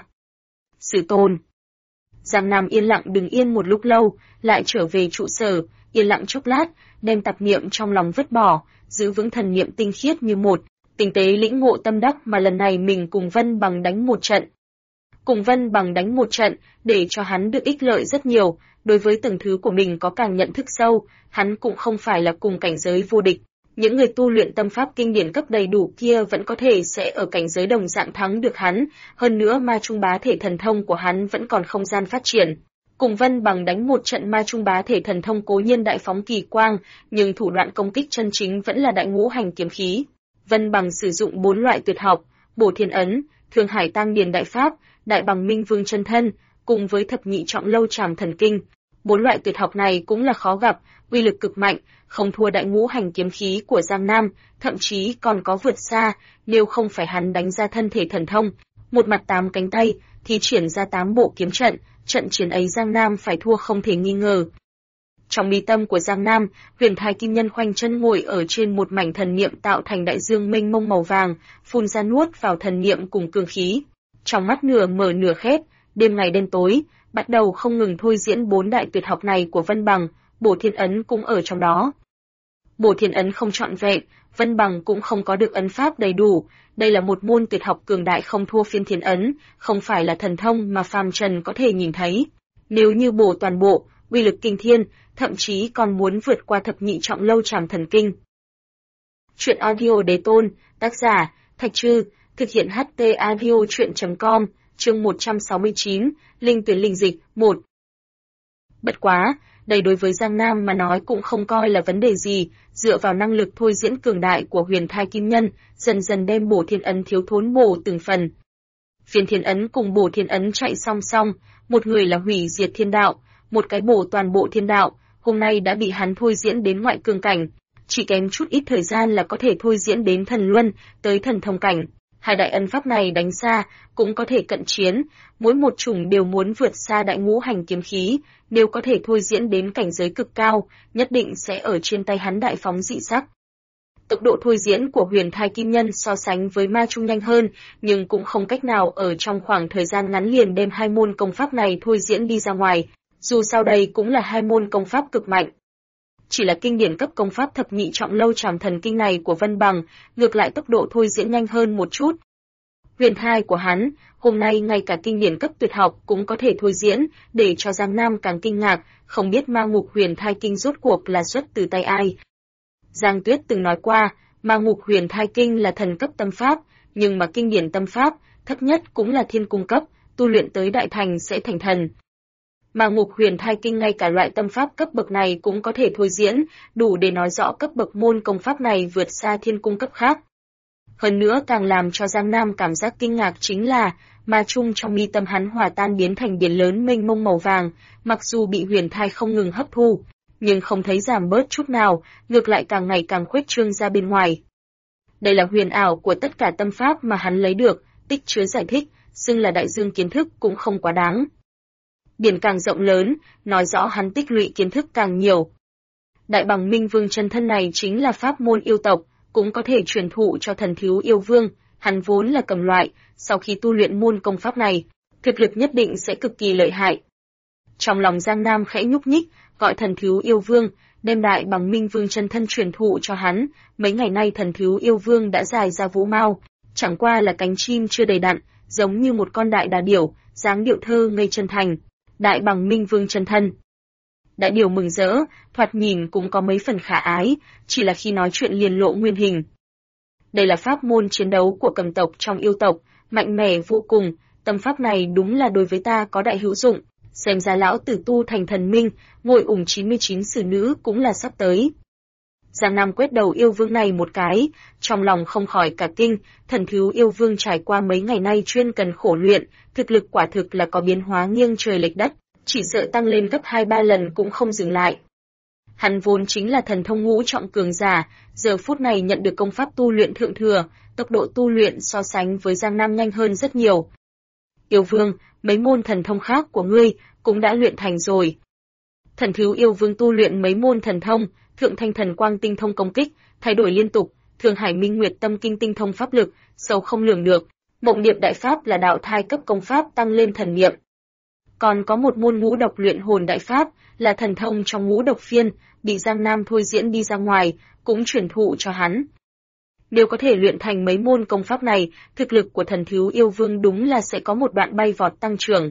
Sư tôn. Giang Nam yên lặng đứng yên một lúc lâu, lại trở về trụ sở, yên lặng chốc lát, đem tạp niệm trong lòng vứt bỏ, giữ vững thần niệm tinh khiết như một, tinh tế lĩnh ngộ tâm đắc mà lần này mình cùng Vân Bằng đánh một trận. Cùng Vân Bằng đánh một trận, để cho hắn được ích lợi rất nhiều, đối với từng thứ của mình có càng nhận thức sâu, hắn cũng không phải là cùng cảnh giới vô địch. Những người tu luyện tâm pháp kinh điển cấp đầy đủ kia vẫn có thể sẽ ở cảnh giới đồng dạng thắng được hắn, hơn nữa ma trung bá thể thần thông của hắn vẫn còn không gian phát triển. Cùng Vân Bằng đánh một trận ma trung bá thể thần thông cố nhiên đại phóng kỳ quang, nhưng thủ đoạn công kích chân chính vẫn là đại ngũ hành kiếm khí. Vân Bằng sử dụng 4 loại tuyệt học, Bổ Thiên Ấn, Thương Hải Tăng Điền đại pháp, Đại Bằng Minh Vương chân thân, cùng với thập nhị trọng lâu trảm thần kinh. 4 loại tuyệt học này cũng là khó gặp, uy lực cực mạnh, không thua đại ngũ hành kiếm khí của Giang Nam, thậm chí còn có vượt xa, nếu không phải hắn đánh ra thân thể thần thông, một mặt 8 cánh tay, thì triển ra 8 bộ kiếm trận, trận chiến ấy Giang Nam phải thua không thể nghi ngờ. Trong mi tâm của Giang Nam, Huyền Thái Kim Nhân khoanh chân ngồi ở trên một mảnh thần niệm tạo thành đại dương mênh mông màu vàng, phun ra nuốt vào thần niệm cùng cương khí. Trong mắt nửa mở nửa khép, đêm ngày đêm tối, bắt đầu không ngừng thôi diễn 4 đại tuyệt học này của Vân Bằng, Bổ Thiên Ấn cũng ở trong đó. Bổ Thiên Ấn không trọn vẹn, Vân Bằng cũng không có được ấn pháp đầy đủ, đây là một môn tuyệt học cường đại không thua Phiên Thiên Ấn, không phải là thần thông mà phàm trần có thể nhìn thấy. Nếu như bổ toàn bộ, uy lực kinh thiên, thậm chí còn muốn vượt qua thập nhị trọng lâu trảm thần kinh. Truyện audio Đế Tôn, tác giả Thạch Trư, thực hiện HT audio truyện.com, chương 169, Linh tuyển linh dịch, 1. Bất quá, đây đối với Giang Nam mà nói cũng không coi là vấn đề gì, dựa vào năng lực thôi diễn cường đại của Huyền Thai Kim Nhân, dần dần đem Bổ Thiên Ấn thiếu thốn bổ từng phần. Phiên Thiên Ấn cùng Bổ Thiên Ấn chạy song song, một người là hủy diệt thiên đạo, một cái bổ toàn bộ thiên đạo, hôm nay đã bị hắn thôi diễn đến ngoại cường cảnh, chỉ kém chút ít thời gian là có thể thôi diễn đến thần luân, tới thần thông cảnh. Hai đại ấn pháp này đánh xa, cũng có thể cận chiến, mỗi một chủng đều muốn vượt xa đại ngũ hành kiếm khí, nếu có thể thôi diễn đến cảnh giới cực cao, nhất định sẽ ở trên tay hắn đại phóng dị sắc. Tốc độ thôi diễn của huyền thai kim nhân so sánh với ma trung nhanh hơn, nhưng cũng không cách nào ở trong khoảng thời gian ngắn liền đem hai môn công pháp này thôi diễn đi ra ngoài, dù sau đây cũng là hai môn công pháp cực mạnh. Chỉ là kinh điển cấp công pháp thập nhị trọng lâu trảm thần kinh này của Vân Bằng, ngược lại tốc độ thôi diễn nhanh hơn một chút. Huyền thai của hắn, hôm nay ngay cả kinh điển cấp tuyệt học cũng có thể thôi diễn, để cho Giang Nam càng kinh ngạc, không biết ma ngục huyền thai kinh rốt cuộc là xuất từ tay ai. Giang Tuyết từng nói qua, ma ngục huyền thai kinh là thần cấp tâm pháp, nhưng mà kinh điển tâm pháp, thấp nhất cũng là thiên cung cấp, tu luyện tới đại thành sẽ thành thần. Ma ngục huyền thai kinh ngay cả loại tâm pháp cấp bậc này cũng có thể thôi diễn, đủ để nói rõ cấp bậc môn công pháp này vượt xa thiên cung cấp khác. Hơn nữa càng làm cho Giang Nam cảm giác kinh ngạc chính là, ma trung trong mi tâm hắn hòa tan biến thành biển lớn mênh mông màu vàng, mặc dù bị huyền thai không ngừng hấp thu, nhưng không thấy giảm bớt chút nào, ngược lại càng ngày càng khuếch trương ra bên ngoài. Đây là huyền ảo của tất cả tâm pháp mà hắn lấy được, tích chứa giải thích, xưng là đại dương kiến thức cũng không quá đáng. Biển càng rộng lớn, nói rõ hắn tích lũy kiến thức càng nhiều. Đại bằng minh vương chân thân này chính là pháp môn yêu tộc, cũng có thể truyền thụ cho thần thiếu yêu vương, hắn vốn là cầm loại, sau khi tu luyện môn công pháp này, thực lực nhất định sẽ cực kỳ lợi hại. Trong lòng Giang Nam khẽ nhúc nhích, gọi thần thiếu yêu vương, đem đại bằng minh vương chân thân truyền thụ cho hắn, mấy ngày nay thần thiếu yêu vương đã dài ra vũ mao, chẳng qua là cánh chim chưa đầy đặn, giống như một con đại đà điểu, dáng điệu thơ ngây chân thành. Đại bằng minh vương chân thân. Đại điểu mừng rỡ, thoạt nhìn cũng có mấy phần khả ái, chỉ là khi nói chuyện liền lộ nguyên hình. Đây là pháp môn chiến đấu của cầm tộc trong yêu tộc, mạnh mẽ vô cùng, tâm pháp này đúng là đối với ta có đại hữu dụng, xem ra lão tử tu thành thần minh, ngồi ủng 99 xử nữ cũng là sắp tới. Giang Nam quét đầu yêu vương này một cái, trong lòng không khỏi cả kinh, thần thiếu yêu vương trải qua mấy ngày nay chuyên cần khổ luyện, thực lực quả thực là có biến hóa nghiêng trời lệch đất, chỉ sợ tăng lên gấp 2-3 lần cũng không dừng lại. Hắn vốn chính là thần thông ngũ trọng cường giả, giờ phút này nhận được công pháp tu luyện thượng thừa, tốc độ tu luyện so sánh với Giang Nam nhanh hơn rất nhiều. Yêu vương, mấy môn thần thông khác của ngươi cũng đã luyện thành rồi. Thần thiếu yêu vương tu luyện mấy môn thần thông, Thượng Thanh Thần Quang tinh thông công kích, thay đổi liên tục, Thương Hải Minh Nguyệt Tâm Kinh tinh thông pháp lực, sâu không lường được. Mộng Điệp Đại Pháp là đạo thai cấp công pháp tăng lên thần niệm. Còn có một môn ngũ độc luyện hồn đại pháp, là thần thông trong ngũ độc phiên, bị Giang Nam thôi diễn đi ra ngoài, cũng truyền thụ cho hắn. Nếu có thể luyện thành mấy môn công pháp này, thực lực của thần thiếu yêu vương đúng là sẽ có một đoạn bay vọt tăng trưởng.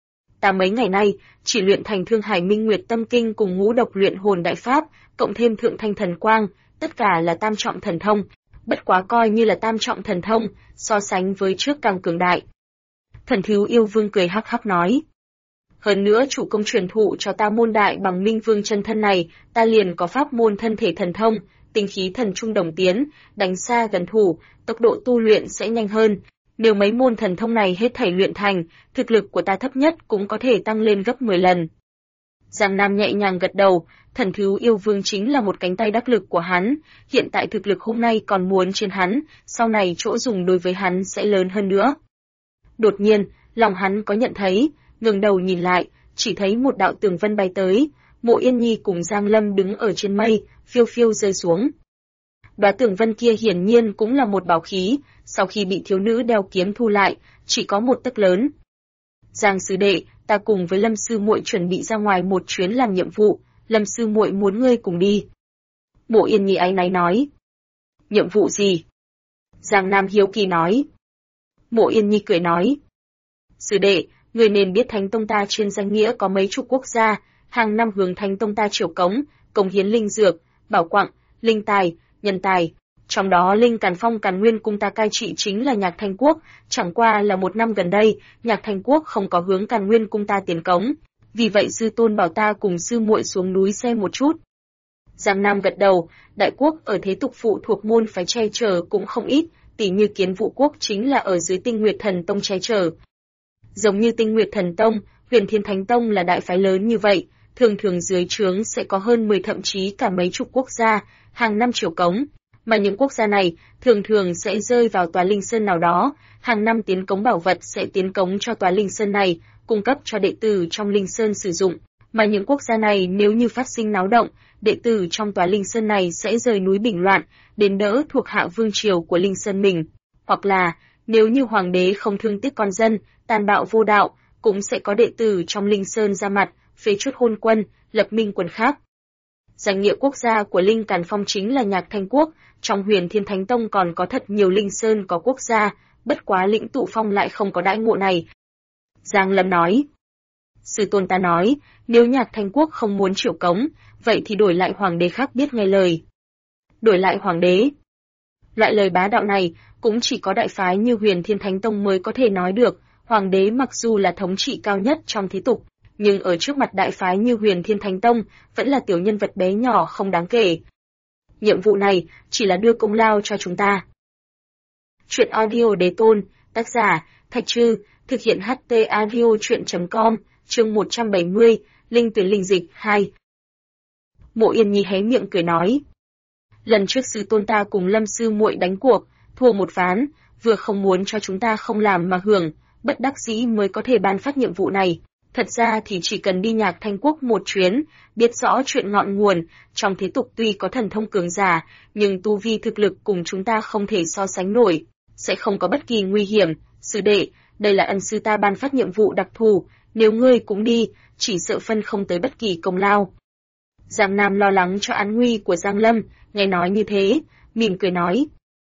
Ta mấy ngày nay, chỉ luyện thành Thương Hải Minh Nguyệt Tâm Kinh cùng ngũ độc luyện hồn đại pháp, cộng thêm Thượng Thanh Thần Quang, tất cả là tam trọng thần thông, bất quá coi như là tam trọng thần thông, so sánh với trước càng cường đại. Thần thiếu yêu vương cười hắc hắc nói. Hơn nữa chủ công truyền thụ cho ta môn đại bằng minh vương chân thân này, ta liền có pháp môn thân thể thần thông, tinh khí thần trung đồng tiến, đánh xa gần thủ, tốc độ tu luyện sẽ nhanh hơn. Nếu mấy môn thần thông này hết thảy luyện thành, thực lực của ta thấp nhất cũng có thể tăng lên gấp 10 lần. Giang Nam nhẹ nhàng gật đầu, thần thiếu yêu vương chính là một cánh tay đắc lực của hắn, hiện tại thực lực hôm nay còn muốn trên hắn, sau này chỗ dùng đối với hắn sẽ lớn hơn nữa. Đột nhiên, lòng hắn có nhận thấy, ngẩng đầu nhìn lại, chỉ thấy một đạo tường vân bay tới, Mộ Yên Nhi cùng Giang Lâm đứng ở trên mây, phiêu phiêu rơi xuống. Đóa tường vân kia hiển nhiên cũng là một bảo khí, sau khi bị thiếu nữ đeo kiếm thu lại, chỉ có một tấc lớn. Giang sư đệ, ta cùng với Lâm sư muội chuẩn bị ra ngoài một chuyến làm nhiệm vụ, Lâm sư muội muốn ngươi cùng đi. Mộ Yên Nhi áy náy nói. Nhiệm vụ gì? Giang Nam hiếu kỳ nói. Mộ Yên Nhi cười nói. Sư đệ, người nên biết Thánh Tông ta trên danh nghĩa có mấy chục quốc gia, hàng năm hướng Thánh Tông ta triều cống, cống hiến linh dược, bảo quặng, linh tài, nhân tài. Trong đó Linh Càn Phong Càn Nguyên cung ta cai trị chính là Nhạc Thanh Quốc, chẳng qua là một năm gần đây, Nhạc Thanh Quốc không có hướng Càn Nguyên cung ta tiền cống, vì vậy sư tôn bảo ta cùng sư muội xuống núi xem một chút. Giang Nam gật đầu, đại quốc ở thế tục phụ thuộc môn phái che chở cũng không ít, tỉ như Kiến Vũ Quốc chính là ở dưới Tinh Nguyệt Thần Tông che chở. Giống như Tinh Nguyệt Thần Tông, Huyền Thiên Thánh Tông là đại phái lớn như vậy, thường thường dưới trướng sẽ có hơn 10 thậm chí cả mấy chục quốc gia, hàng năm triều cống, mà những quốc gia này thường thường sẽ rơi vào tòa linh sơn nào đó, hàng năm tiến cống bảo vật sẽ tiến cống cho tòa linh sơn này, cung cấp cho đệ tử trong linh sơn sử dụng, mà những quốc gia này nếu như phát sinh náo động, đệ tử trong tòa linh sơn này sẽ rời núi bình loạn, đến đỡ thuộc hạ vương triều của linh sơn mình, hoặc là nếu như hoàng đế không thương tiếc con dân, tàn bạo vô đạo, cũng sẽ có đệ tử trong linh sơn ra mặt, phế truất hôn quân, lập minh quân khác. Danh nghĩa quốc gia của Linh Càn Phong chính là Nhạc Thanh Quốc, trong Huyền Thiên Thánh Tông còn có thật nhiều linh sơn có quốc gia, bất quá Lĩnh Tụ Phong lại không có đãi ngộ này. Giang Lâm nói, sư tôn ta nói, nếu Nhạc Thanh Quốc không muốn triệu cống, vậy thì đổi lại hoàng đế khác biết nghe lời. Đổi lại hoàng đế. Loại lời bá đạo này, cũng chỉ có đại phái như Huyền Thiên Thánh Tông mới có thể nói được, hoàng đế mặc dù là thống trị cao nhất trong thế tục, nhưng ở trước mặt đại phái như Huyền Thiên Thánh Tông, vẫn là tiểu nhân vật bé nhỏ không đáng kể. Nhiệm vụ này chỉ là đưa công lao cho chúng ta. Chuyện audio Đế Tôn, tác giả, Thạch Trư, thực hiện HT Audio Chuyện.com, chương 170, Linh Tuyển Linh Dịch 2. Mộ Yên Nhi hé miệng cười nói. Lần trước sư tôn ta cùng Lâm sư muội đánh cuộc, thua một ván, vừa không muốn cho chúng ta không làm mà hưởng, bất đắc dĩ mới có thể ban phát nhiệm vụ này. Thật ra thì chỉ cần đi Nhạc Thanh Quốc một chuyến, biết rõ chuyện ngọn nguồn, trong thế tục tuy có thần thông cường giả, nhưng tu vi thực lực cùng chúng ta không thể so sánh nổi, sẽ không có bất kỳ nguy hiểm. Sư đệ, đây là ân sư ta ban phát nhiệm vụ đặc thù, nếu ngươi cũng đi, chỉ sợ phân không tới bất kỳ công lao. Giang Nam lo lắng cho an nguy của Giang Lâm, nghe nói như thế, mỉm cười nói.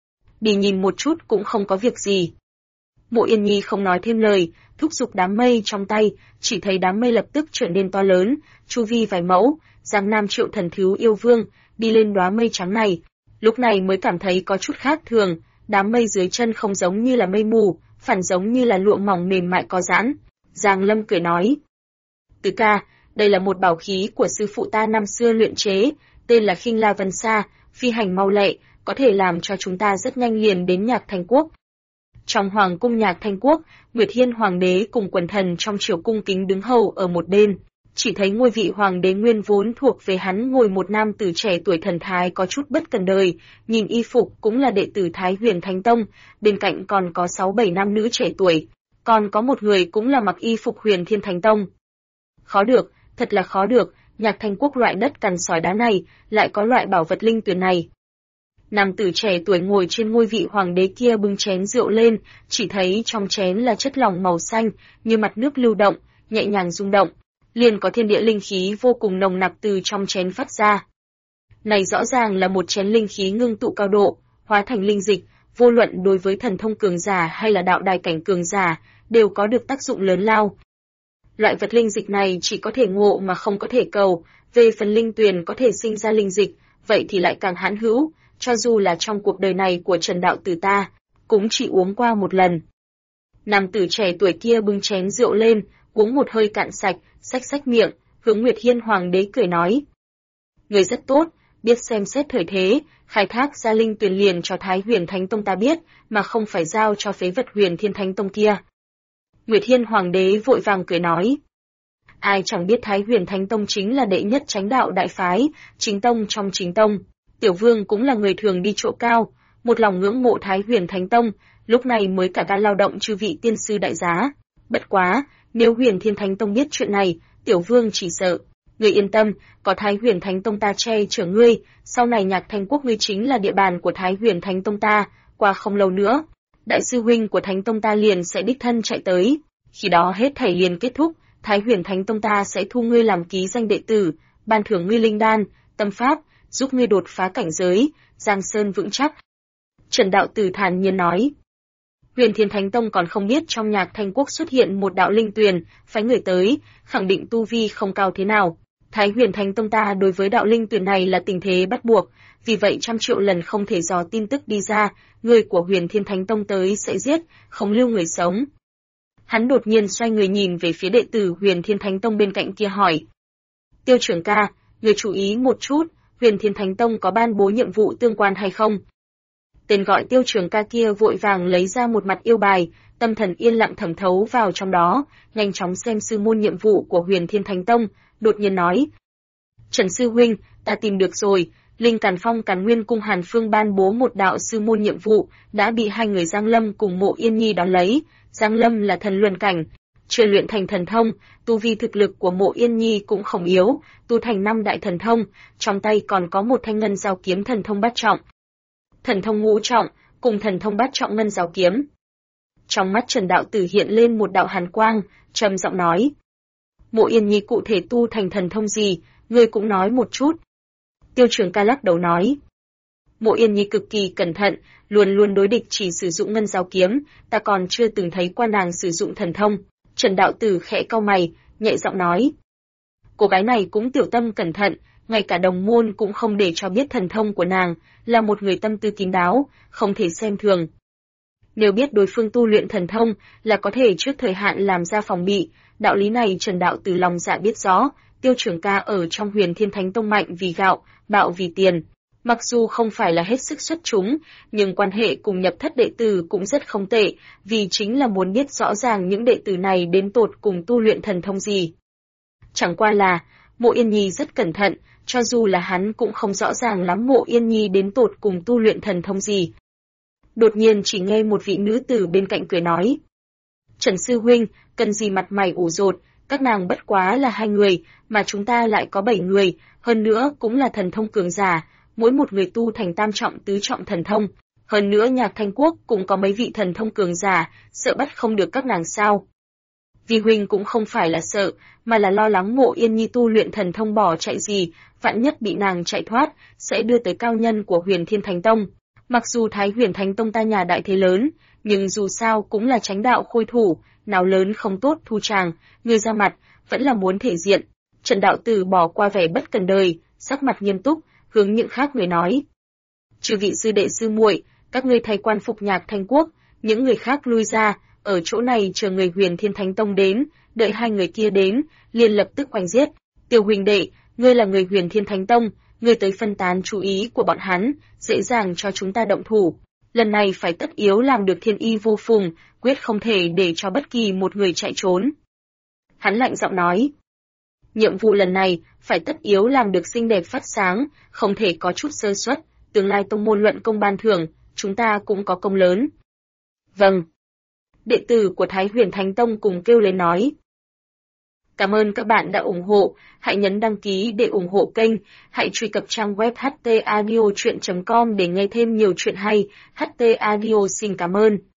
Đi nhìn một chút cũng không có việc gì. Mộ Yên Nhi không nói thêm lời, thúc giục đám mây trong tay, chỉ thấy đám mây lập tức trở nên to lớn, chu vi vài mẫu, Giang Nam Triệu Thần Thiếu Yêu Vương đi lên đóa mây trắng này, lúc này mới cảm thấy có chút khác thường, đám mây dưới chân không giống như là mây mù, phản giống như là lụa mỏng mềm mại có giãn. Giang Lâm cười nói: "Tứ ca, đây là một bảo khí của sư phụ ta năm xưa luyện chế, tên là Khinh La Vân Sa, phi hành mau lẹ, có thể làm cho chúng ta rất nhanh liền đến Nhạc Thanh Quốc." Trong hoàng cung Nhạc Thanh Quốc, Nguyệt Hiên hoàng đế cùng quần thần trong triều cung kính đứng hầu ở một bên, chỉ thấy ngôi vị hoàng đế nguyên vốn thuộc về hắn ngồi một nam tử trẻ tuổi thần thái có chút bất cần đời, nhìn y phục cũng là đệ tử Thái Huyền Thánh Tông, bên cạnh còn có 6-7 nam nữ trẻ tuổi, còn có một người cũng là mặc y phục Huyền Thiên Thánh Tông. Khó được, thật là khó được, Nhạc Thanh Quốc loại đất cằn sỏi đá này, lại có loại bảo vật linh tuyển này. Nam tử trẻ tuổi ngồi trên ngôi vị hoàng đế kia bưng chén rượu lên, chỉ thấy trong chén là chất lỏng màu xanh, như mặt nước lưu động, nhẹ nhàng rung động, liền có thiên địa linh khí vô cùng nồng nặc từ trong chén phát ra. Này rõ ràng là một chén linh khí ngưng tụ cao độ, hóa thành linh dịch, vô luận đối với thần thông cường giả hay là đạo đài cảnh cường giả, đều có được tác dụng lớn lao. Loại vật linh dịch này chỉ có thể ngộ mà không có thể cầu, về phần linh tuyền có thể sinh ra linh dịch, vậy thì lại càng hãn hữu. Cho dù là trong cuộc đời này của Trần đạo tử ta, cũng chỉ uống qua một lần. Nam tử trẻ tuổi kia bưng chén rượu lên, uống một hơi cạn sạch, xách xách miệng, hướng Nguyệt Hiên hoàng đế cười nói: "Người rất tốt, biết xem xét thời thế, khai thác ra linh tuyền liền cho Thái Huyền Thánh Tông ta biết, mà không phải giao cho phế vật Huyền Thiên Thánh Tông kia." Nguyệt Hiên hoàng đế vội vàng cười nói: "Ai chẳng biết Thái Huyền Thánh Tông chính là đệ nhất chánh đạo đại phái, chính tông trong chính tông. Tiểu vương cũng là người thường đi chỗ cao, một lòng ngưỡng mộ Thái Huyền Thánh Tông, lúc này mới cả gan lao động chư vị tiên sư đại giá. Bất quá, nếu Huyền Thiên Thánh Tông biết chuyện này, tiểu vương chỉ sợ. Ngươi yên tâm, có Thái Huyền Thánh Tông ta che chở ngươi, sau này Nhạc Thanh Quốc ngươi chính là địa bàn của Thái Huyền Thánh Tông ta, qua không lâu nữa, đại sư huynh của Thánh Tông ta liền sẽ đích thân chạy tới. Khi đó hết thảy liền kết thúc, Thái Huyền Thánh Tông ta sẽ thu ngươi làm ký danh đệ tử, ban thưởng ngươi linh đan, tâm pháp, giúp ngươi đột phá cảnh giới, giang sơn vững chắc." Trần đạo tử thản nhiên nói. Huyền Thiên Thánh Tông còn không biết trong Nhạc Thanh Quốc xuất hiện một đạo linh tuyền, phái người tới, khẳng định tu vi không cao thế nào. Thái Huyền Thánh Tông ta đối với đạo linh tuyền này là tình thế bắt buộc, vì vậy 100 triệu lần không thể dò tin tức đi ra, người của Huyền Thiên Thánh Tông tới sẽ giết, không lưu người sống. Hắn đột nhiên xoay người nhìn về phía đệ tử Huyền Thiên Thánh Tông bên cạnh kia hỏi: "Tiêu trưởng ca, người chú ý một chút, Huyền Thiên Thánh Tông có ban bố nhiệm vụ tương quan hay không?" Tên gọi Tiêu trưởng ca kia vội vàng lấy ra một mặt yêu bài, tâm thần yên lặng thẩm thấu vào trong đó, nhanh chóng xem sư môn nhiệm vụ của Huyền Thiên Thánh Tông, đột nhiên nói: "Trần sư huynh, ta tìm được rồi." Linh Càn Phong Càn Nguyên Cung Hàn Phương ban bố một đạo sư môn nhiệm vụ, đã bị hai người Giang Lâm cùng Mộ Yên Nhi đón lấy. Giang Lâm là thần luân cảnh, chưa luyện thành thần thông, tu vi thực lực của Mộ Yên Nhi cũng không yếu, tu thành 5 đại thần thông, trong tay còn có một thanh ngân giao kiếm thần thông bát trọng, thần thông ngũ trọng, cùng thần thông bát trọng ngân giao kiếm. Trong mắt Trần đạo tử hiện lên một đạo hàn quang, trầm giọng nói: "Mộ Yên Nhi cụ thể tu thành thần thông gì, ngươi cũng nói một chút." Tiêu Trường Ca lắc đầu nói: "Mộ Yên Nhi cực kỳ cẩn thận, luôn luôn đối địch chỉ sử dụng ngân giao kiếm, ta còn chưa từng thấy qua nàng sử dụng thần thông." Trần đạo tử khẽ cau mày, nhẹ giọng nói: "Cô gái này cũng tiểu tâm cẩn thận, ngay cả đồng môn cũng không để cho biết thần thông của nàng, là một người tâm tư kín đáo, không thể xem thường. Nếu biết đối phương tu luyện thần thông, là có thể trước thời hạn làm ra phòng bị, đạo lý này Trần đạo tử lòng dạ biết rõ." Tiêu Trường Ca ở trong Huyền Thiên Thánh Tông mạnh vì gạo, bạo vì tiền. Mặc dù không phải là hết sức xuất chúng, nhưng quan hệ cùng nhập thất đệ tử cũng rất không tệ, vì chính là muốn biết rõ ràng những đệ tử này đến tột cùng tu luyện thần thông gì. Chẳng qua là, Mộ Yên Nhi rất cẩn thận, cho dù là hắn cũng không rõ ràng lắm Mộ Yên Nhi đến tột cùng tu luyện thần thông gì. Đột nhiên chỉ nghe một vị nữ tử bên cạnh cười nói: "Trần sư huynh, cần gì mặt mày ủ rột, các nàng bất quá là 2 người, mà chúng ta lại có 7 người, hơn nữa cũng là thần thông cường giả, mỗi một người tu thành tam trọng tứ trọng thần thông. Hơn nữa Nhạc Thanh Quốc cũng có mấy vị thần thông cường giả, sợ bắt không được các nàng sao?" Vi huynh cũng không phải là sợ, mà là lo lắng Mộ Yên Nhi tu luyện thần thông bỏ chạy gì, vạn nhất bị nàng chạy thoát, sẽ đưa tới cao nhân của Huyền Thiên Thánh Tông. Mặc dù Thái Huyền Thánh Tông ta nhà đại thế lớn, nhưng dù sao cũng là chánh đạo khôi thủ, nào lớn không tốt thu chàng, người ra mặt, vẫn là muốn thể diện. Trần đạo tử bỏ qua vẻ bất cần đời, sắc mặt nghiêm túc, hướng những khác người nói: "Chư vị sư đệ sư muội, các ngươi thay quan phục Nhạc Thanh Quốc, những người khác lui ra, ở chỗ này chờ người Huyền Thiên Thánh Tông đến, đợi 2 người kia đến, liền lập tức oanh giết. Tiêu huynh đệ, ngươi là người Huyền Thiên Thánh Tông, ngươi tới phân tán chú ý của bọn hắn, dễ dàng cho chúng ta động thủ. Lần này phải tất yếu làm được thiên y vô phùng, quyết không thể để cho bất kỳ một người chạy trốn." Hắn lạnh giọng nói: "Nhiệm vụ lần này phải tất yếu làm được xinh đẹp phát sáng, không thể có chút sơ suất, tương lai tông môn luận công ban thưởng, chúng ta cũng có công lớn." "Vâng." Đệ tử của Thái Huyền Thánh Tông cùng kêu lên nói. Cảm ơn các bạn đã ủng hộ, hãy nhấn đăng ký để ủng hộ kênh, hãy truy cập trang web htaudio.com để nghe thêm nhiều chuyện hay. HT Audio xin cảm ơn.